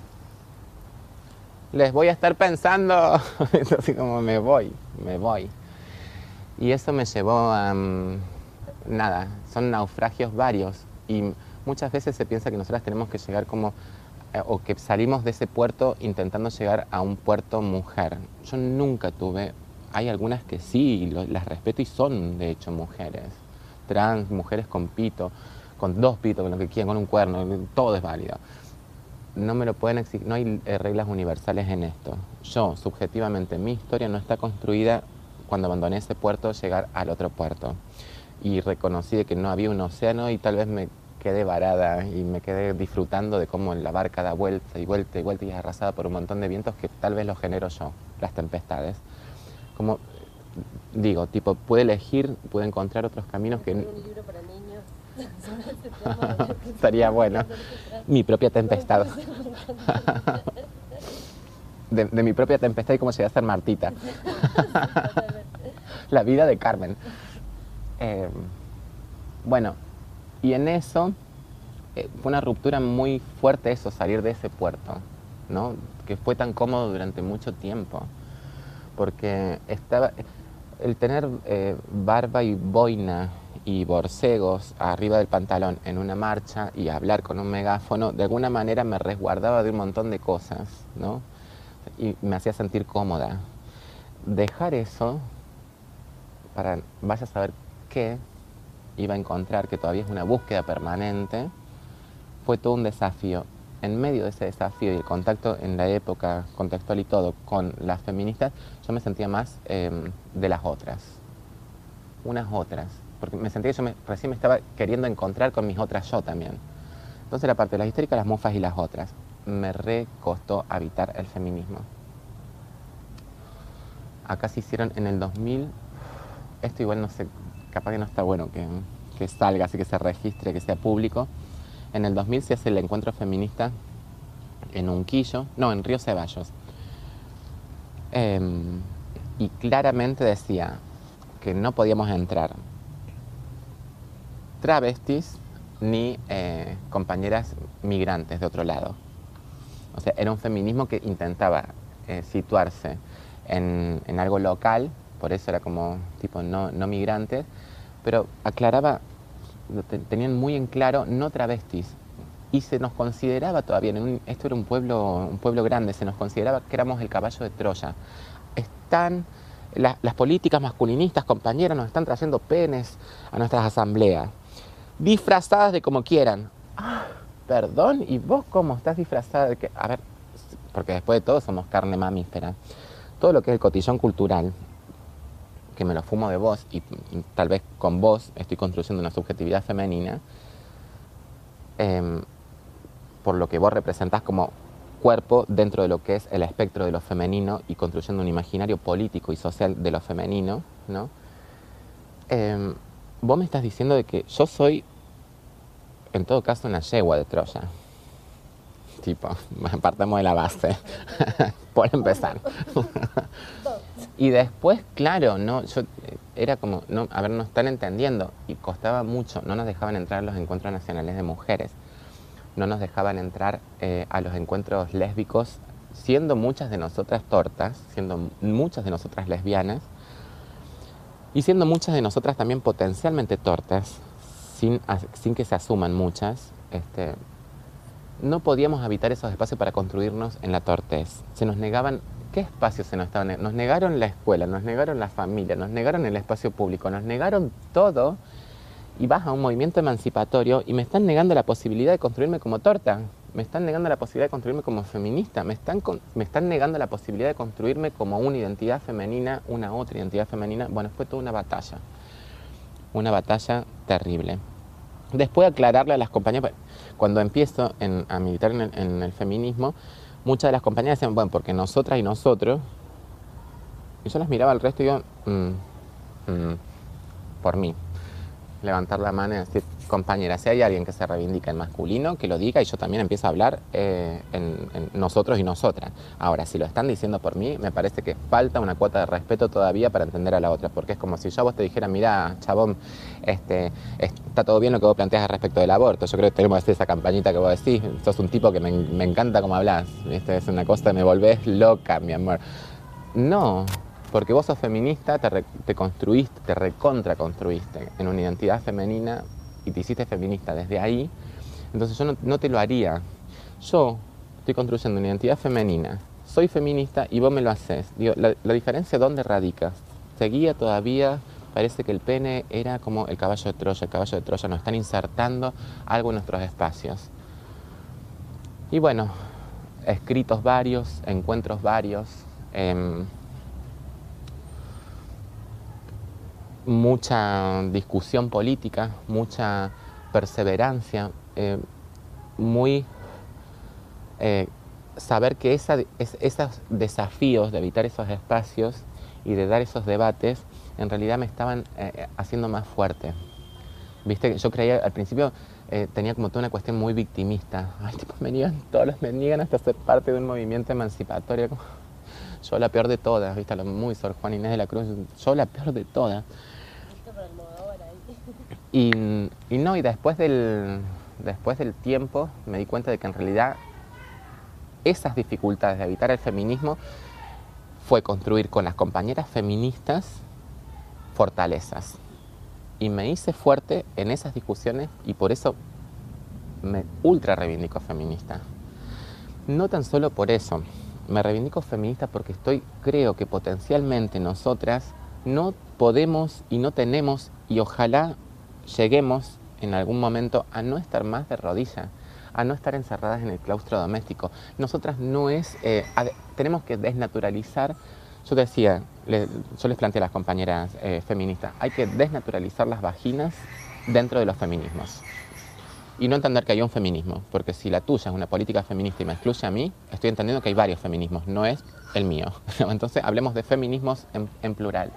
Les voy a estar pensando, así como me voy, me voy. Y eso me llevó a, um, nada, son naufragios varios. Y muchas veces se piensa que nosotras tenemos que llegar como, eh, o que salimos de ese puerto intentando llegar a un puerto mujer. Yo nunca tuve, hay algunas que sí, y lo- las respeto y son de hecho mujeres. Trans, mujeres con pito, con dos pitos, con lo que quieran, con un cuerno, todo es válido. No me lo pueden exigir, no hay eh, reglas universales en esto. Yo, subjetivamente, mi historia no está construida cuando abandoné ese puerto, llegar al otro puerto. Y reconocí de que no había un océano y tal vez me quedé varada y me quedé disfrutando de cómo la barca da vuelta y vuelta y vuelta y es arrasada por un montón de vientos que tal vez los genero yo, las tempestades. Como digo, tipo, pude elegir, pude encontrar otros caminos que... Un libro para niños sobre este tema. Estaría bueno. Mi propia tempestad. De, de mi propia tempestad y cómo llegué a ser Martita. La vida de Carmen. Eh, bueno, y en eso eh, fue una ruptura muy fuerte eso, salir de ese puerto, ¿no? Que fue tan cómodo durante mucho tiempo. Porque estaba... El tener eh, barba y boina y borcegos arriba del pantalón en una marcha y hablar con un megáfono, de alguna manera me resguardaba de un montón de cosas, ¿no? Y me hacía sentir cómoda. Dejar eso para vaya a saber qué iba a encontrar, que todavía es una búsqueda permanente, fue todo un desafío. En medio de ese desafío y el contacto en la época contextual y todo con las feministas, yo me sentía más eh, de las otras, unas otras, porque me sentía que yo me, recién me estaba queriendo encontrar con mis otras yo también. Entonces la parte de las históricas, las mufas y las otras, me re costó habitar el feminismo. Acá se hicieron en el dos mil, esto igual no sé, capaz que no está bueno que, que salga, así que se registre, que sea público. En el dos mil se hace el encuentro feminista en Unquillo, no, en Río Ceballos. Eh, y claramente decía que no podíamos entrar travestis ni eh, compañeras migrantes de otro lado. O sea, era un feminismo que intentaba eh, situarse en, en algo local, por eso era como tipo no, no migrantes, pero aclaraba, tenían muy en claro no travestis, y se nos consideraba todavía, en un, esto era un pueblo, un pueblo grande, se nos consideraba que éramos el caballo de Troya. Están, la, las políticas masculinistas, compañeras, nos están trayendo penes a nuestras asambleas, disfrazadas de como quieran. Ah, perdón, ¿y vos cómo estás disfrazada de qué? A ver, porque después de todo somos carne mamífera. Todo lo que es el cotillón cultural, que me lo fumo de vos y tal vez con vos estoy construyendo una subjetividad femenina, eh, por lo que vos representás como cuerpo dentro de lo que es el espectro de lo femenino y construyendo un imaginario político y social de lo femenino, ¿no? Eh, vos me estás diciendo de que yo soy, en todo caso, una yegua de Troya. Tipo, partamos de la base, por empezar. Y después, claro, no, yo era como, no, a ver, no están entendiendo, y costaba mucho, no nos dejaban entrar a los encuentros nacionales de mujeres, no nos dejaban entrar eh, a los encuentros lésbicos, siendo muchas de nosotras tortas, siendo muchas de nosotras lesbianas, y siendo muchas de nosotras también potencialmente tortas, sin, sin que se asuman muchas, este, no podíamos habitar esos espacios para construirnos en la tortez. Se nos negaban ¿qué espacio se nos estaban negando? Nos negaron la escuela, nos negaron la familia, nos negaron el espacio público, nos negaron todo. Y vas a un movimiento emancipatorio y me están negando la posibilidad de construirme como torta. Me están negando la posibilidad de construirme como feminista. Me están, con, me están negando la posibilidad de construirme como una identidad femenina, una otra identidad femenina. Bueno, fue toda una batalla. Una batalla terrible. Después aclararle a las compañeras, cuando empiezo en, a militar en el, en el feminismo, muchas de las compañeras decían, bueno, porque nosotras y nosotros, y yo las miraba al resto y yo, mm, mm, por mí. Levantar la mano y decir, compañera, si hay alguien que se reivindica en masculino, que lo diga y yo también empiezo a hablar eh, en, en nosotros y nosotras. Ahora, si lo están diciendo por mí, me parece que falta una cuota de respeto todavía para entender a la otra, porque es como si yo a vos te dijera, mira, chabón, este, está todo bien lo que vos planteas respecto del aborto, yo creo que tenemos que hacer esa campañita que vos decís, sos un tipo que me, me encanta cómo hablas, esta es una cosa, me volvés loca, mi amor. No. Porque vos sos feminista, te, re, te construiste, te recontraconstruiste en una identidad femenina y te hiciste feminista desde ahí, entonces yo no, no te lo haría. Yo estoy construyendo una identidad femenina, soy feminista y vos me lo haces. Digo, la, la diferencia, ¿dónde radica? Seguía todavía, parece que el pene era como el caballo de Troya, el caballo de Troya, nos están insertando algo en nuestros espacios. Y bueno, escritos varios, encuentros varios, eh, mucha discusión política, mucha perseverancia, eh, muy eh, saber que esa, es, esos desafíos de evitar esos espacios y de dar esos debates en realidad me estaban eh, haciendo más fuerte. Viste, yo creía al principio eh, tenía como toda una cuestión muy victimista. Ay, tipo, me niegan, todos los me niegan hasta ser parte de un movimiento emancipatorio. Como, yo la peor de todas, viste, lo muy Sor Juan Inés de la Cruz, yo la peor de todas. Y, y no, y después del, después del tiempo me di cuenta de que en realidad esas dificultades de evitar el feminismo fue construir con las compañeras feministas fortalezas. Y me hice fuerte en esas discusiones y por eso me ultra reivindico feminista. No tan solo por eso, me reivindico feminista porque estoy, creo que potencialmente nosotras no podemos y no tenemos, y ojalá lleguemos en algún momento a no estar más de rodillas, a no estar encerradas en el claustro doméstico. Nosotras no es, eh, ad, tenemos que desnaturalizar, yo decía, le, yo les planteé a las compañeras eh, feministas, hay que desnaturalizar las vaginas dentro de los feminismos. Y no entender que hay un feminismo, porque si la tuya es una política feminista y me excluye a mí, estoy entendiendo que hay varios feminismos, no es el mío. Entonces hablemos de feminismos en, en plural.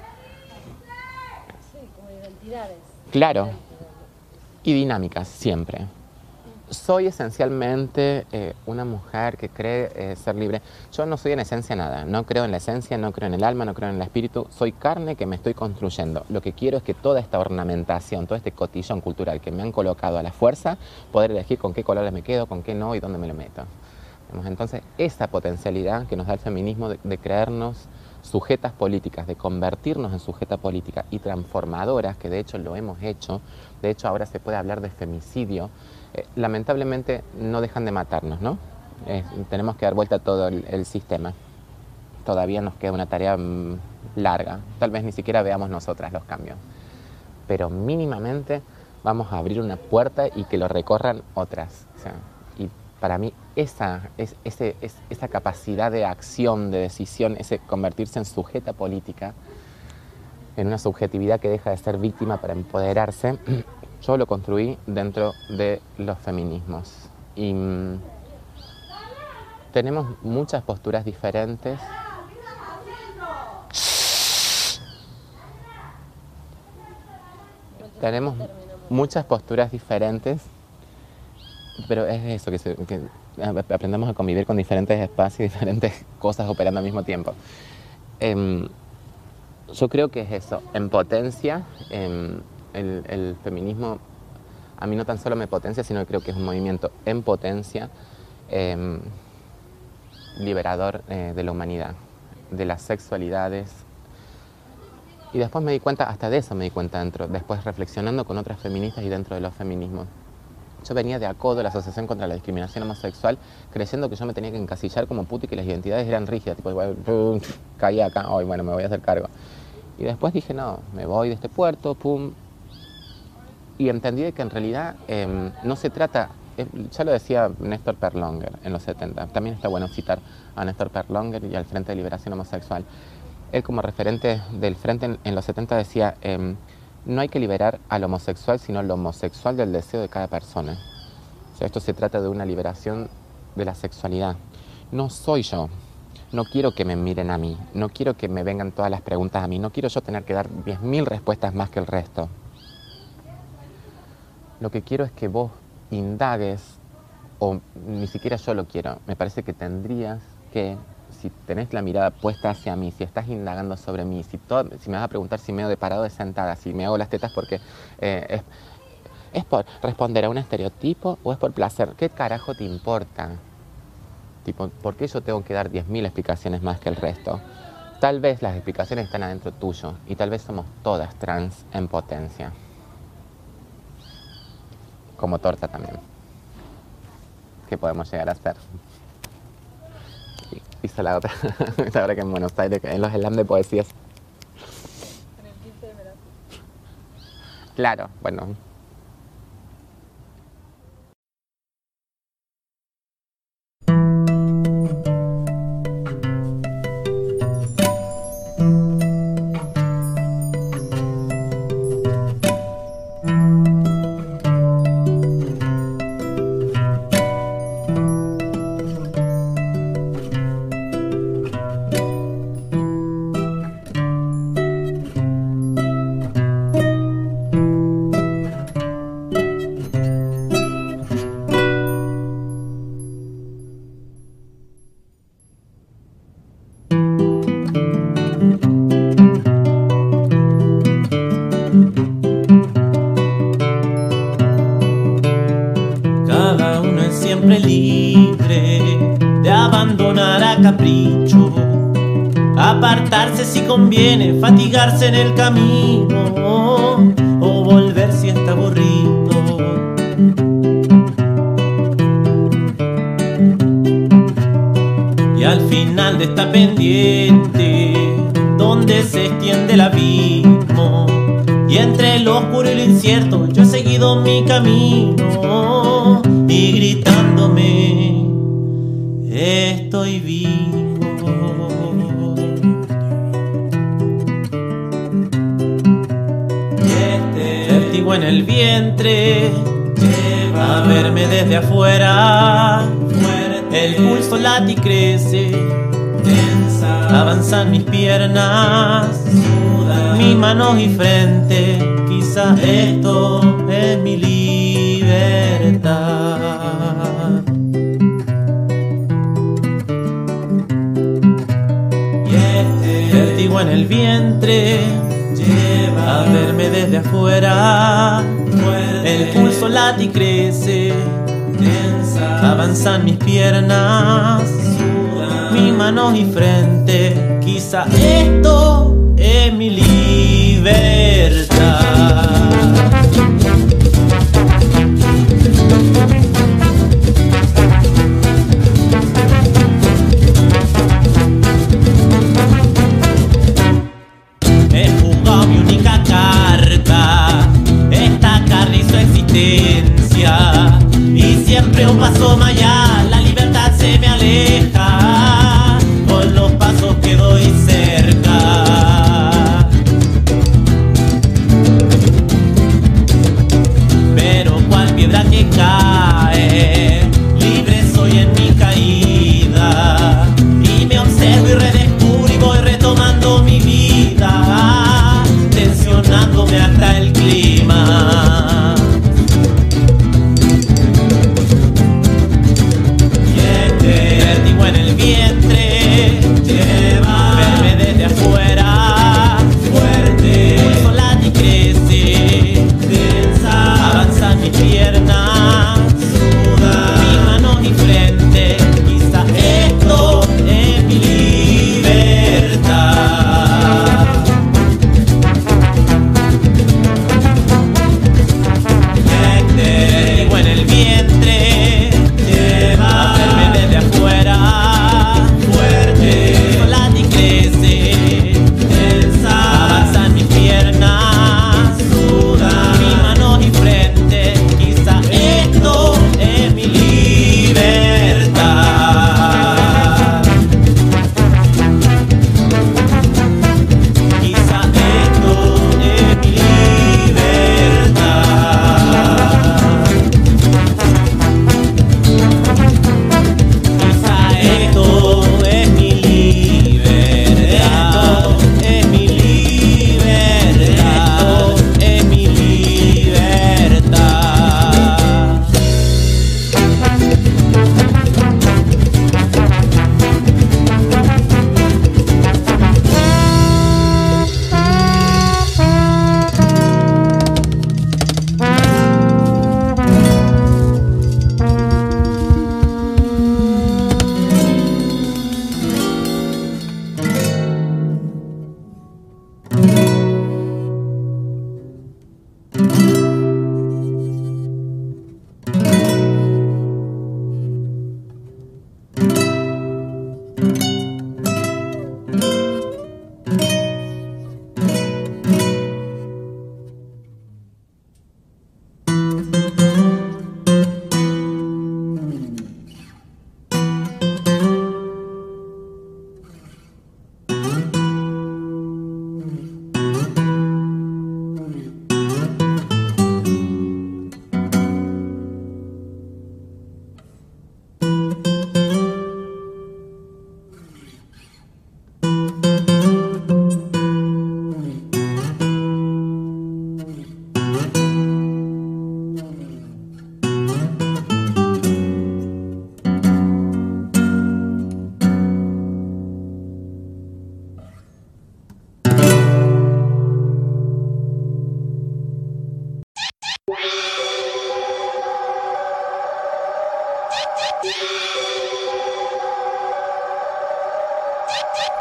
Sí, como identidades. Claro, y dinámicas, siempre. Soy esencialmente eh, una mujer que cree eh, ser libre. Yo no soy en esencia nada, no creo en la esencia, no creo en el alma, no creo en el espíritu. Soy carne que me estoy construyendo. Lo que quiero es que toda esta ornamentación, todo este cotillón cultural que me han colocado a la fuerza, poder elegir con qué colores me quedo, con qué no y dónde me lo meto. Entonces, esa potencialidad que nos da el feminismo de, de creernos sujetas políticas, de convertirnos en sujetas políticas y transformadoras, que de hecho lo hemos hecho, de hecho ahora se puede hablar de femicidio, eh, lamentablemente no dejan de matarnos, ¿no? Eh, tenemos que dar vuelta a todo el, el sistema. Todavía nos queda una tarea mmm, larga, tal vez ni siquiera veamos nosotras los cambios, pero mínimamente vamos a abrir una puerta y que lo recorran otras. O sea, y para mí esa, es, ese, es, esa capacidad de acción, de decisión, ese convertirse en sujeta política, en una subjetividad que deja de ser víctima para empoderarse, yo lo construí dentro de los feminismos. Y mmm, tenemos muchas posturas diferentes. Tenemos muchas posturas diferentes, pero es eso, que, se, que aprendamos a convivir con diferentes espacios y diferentes cosas operando al mismo tiempo. Eh, yo creo que es eso, en potencia, eh, el, el feminismo a mí no tan solo me potencia, sino que creo que es un movimiento en potencia, eh, liberador eh, de la humanidad, de las sexualidades. Y después me di cuenta, hasta de eso me di cuenta dentro, después reflexionando con otras feministas y dentro de los feminismos. Yo venía de ACODO, la Asociación contra la Discriminación Homosexual, creyendo que yo me tenía que encasillar como puto y que las identidades eran rígidas. Tipo, bueno, caí acá, hoy bueno, me voy a hacer cargo. Y después dije, no, me voy de este puerto, pum. Y entendí de que en realidad eh, no se trata, eh, ya lo decía Néstor Perlonger en los setenta, también está bueno citar a Néstor Perlonger y al Frente de Liberación Homosexual. Él como referente del Frente en, en los setenta decía, eh, no hay que liberar al homosexual, sino lo homosexual del deseo de cada persona. O sea, esto se trata de una liberación de la sexualidad. No soy yo. No quiero que me miren a mí. No quiero que me vengan todas las preguntas a mí. No quiero yo tener que dar diez mil respuestas más que el resto. Lo que quiero es que vos indagues, o ni siquiera yo lo quiero. Me parece que tendrías que, si tenés la mirada puesta hacia mí, si estás indagando sobre mí, si, todo, si me vas a preguntar si me hago de parado o de sentada, si me hago las tetas porque eh, es, es por responder a un estereotipo o es por placer, ¿qué carajo te importa? Tipo, ¿por qué yo tengo que dar diez mil explicaciones más que el resto? Tal vez las explicaciones están adentro tuyo y tal vez somos todas trans en potencia. Como torta también. ¿Qué podemos llegar a hacer? Hice la otra, ahora que en Buenos Aires, en los slams de poesías. En el quince de verano. Claro, bueno. siempre libre de abandonar a capricho, apartarse si conviene, fatigarse en el camino o volver si está aburrido. Y al final de esta pendiente donde se extiende el abismo, y entre lo oscuro y lo incierto yo he seguido mi camino, y gritándome estoy vivo. Y este vértigo en el vientre lleva a verme desde afuera, el pulso late y crece, avanzan mis piernas, mis manos y frente, quizás esto es mi libertad. Y este vértigo en el vientre lleva a verme desde afuera, el pulso late y crece, avanzan mis piernas, mis manos y frente, quizá esto es mi libertad. He jugado mi única carta, esta carne y su existencia, y siempre un paso más allá, la libertad se me aleja, con los pasos que doy cerca.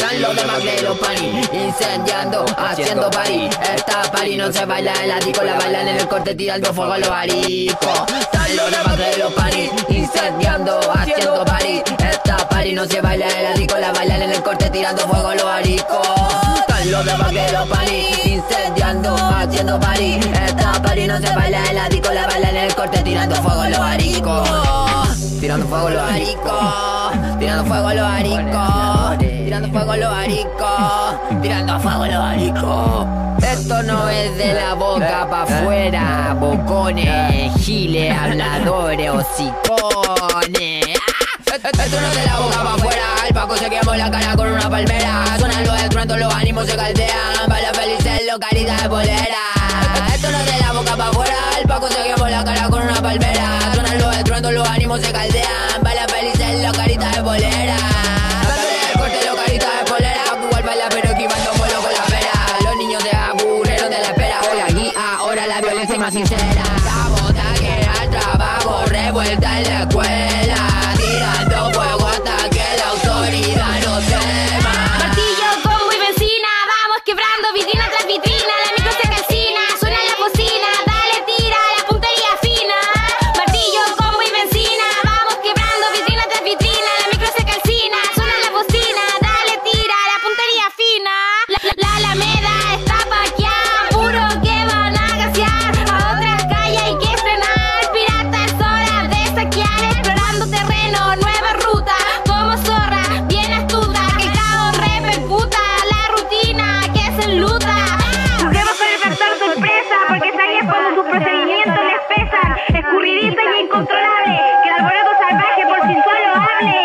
Están los demás de los paris incendiando, haciendo party. Esta party no se baila en la disco, la bailan en el corte tirando fuego a los aricos. Están los demás de los paris incendiando, haciendo party. Esta party no se baila en la disco, la bailan en el corte tirando fuego a los aricos. Están los demás de los paris incendiando, haciendo party. Esta party no se baila en la disco, la bailan en el corte tirando fuego a los aricos. Tirando fuego a los aricos, tirando fuego a los aricos, tirando fuego a los aricos, tirando fuego a los aricos. Esto no es de la boca pa' afuera, bocones, giles, habladores, hocicones. Esto no es de la boca pa' afuera, el Paco se quemó la cara con una palmera. Suenan los estruendos, los ánimos se caldean, bailan felices, los caritas de polera. Esto no es de la boca pa' afuera, el Paco se quemó la cara con una palmera. Suenan los estruendos, los ánimos se caldean, bailan felices, los caritas de polera. Dándole el corte, los caritas de polera. Igual baila pero esquivando vuelo con la pera. Los niños se aburrieron de la espera. Hoy aquí, ahora la violencia es más sincera. Sabotaje al trabajo, revuelta en la escuela, tirando fuego hasta que la autoridad no tema. Martillo, combo y benzina, vamos quebrando vitrina tras vitrina. La micro se calcina, suena en la bocina, dale tira, la puntería fina. Martillo, combo y benzina, vamos quebrando vitrina tras vitrina. La micro se calcina, suena en la bocina, dale tira, la puntería fina. La, la, la Alameda está paqueada, puro que van a gasear. A otras calles hay que frenar, pirata es hora de saquear. Explorando terreno, nueva ruta, como zorra, bien astuta. Que el caos repercuta, la rutina que se enluta. Debo ser el factor sorpresa, porque sabías cuando sus procedimientos les pesan. Escurridiza y incontrolable, que el alboroto salvaje por sí solo hable.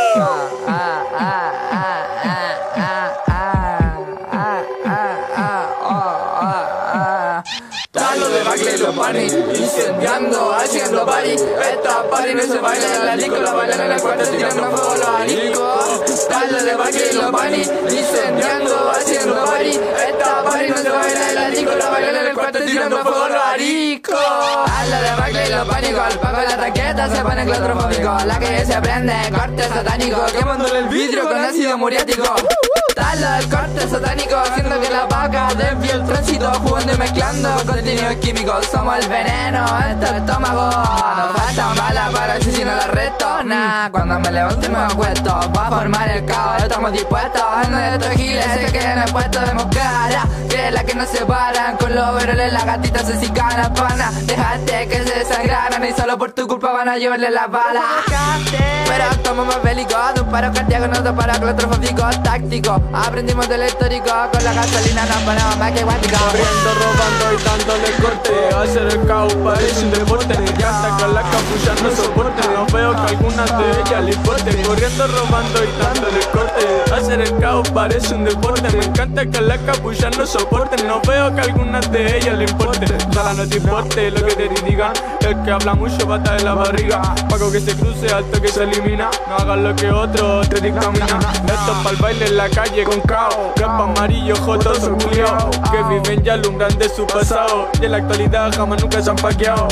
Están los de Bacle y los panis incendiando, haciendo party. Esta party no se baila en la disco, la bailan en el cuarto tirando fuego a los aricos. Están los de Bacle y los panis incendiando, haciendo party. Esta party no se baila en la disco, la bailan en el cuarto tirando fuego a los aricos. A los de Bacle y los pánicos, el Paco en la taqueta se pone claustrofóbico. La que se prende, corte satánico, quemándole el vidrio con ácido muriático. Están los del corte satánico, haciendo que la vaca desvíe el tránsito, jugando y mezclando contenidos químicos. Somos el veneno en tu estómago. Nos faltan balas para asesinar la resto. Nah, cuando me levanto y me acuesto, va a formar el caos, estamos dispuestos. A nuestros giles se quedan expuestos de moscara, que es la que nos separan. Con los overoles las gatitas se cicanan, pana. Dejaste que se desangraran y solo por tu culpa van a llevarle las balas. Pero actuamos más bélicos, de un paro cardíaco, no dos paros claustrofóbicos tácticos. Aprendimos del histórico, con la gasolina nos ponemos más que guáticos. Corriendo, robando y dándole corte, hacer el caos parece un deporte. Me encanta que la capucha no soporte, no veo que algunas de ellas le importe. Corriendo, robando y dándole corte, hacer el caos parece un deporte. Me encanta que la capucha no soporte, no veo que algunas de ellas le importe. Ojalá no te importe lo que te digan, el que habla mucho bata de la barriga. Paco que se cruce, alto que se elimina, no hagas lo que otro te dictamina. Esto es pa'l baile en la calle con caos, rap amarillo, jotos son culiao, que viven y alumbran de su pasado, y en la actualidad jamás nunca se han paqueado.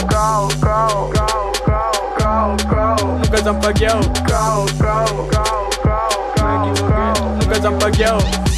Nunca se han paqueado. Me equivoqué, nunca se han paqueado.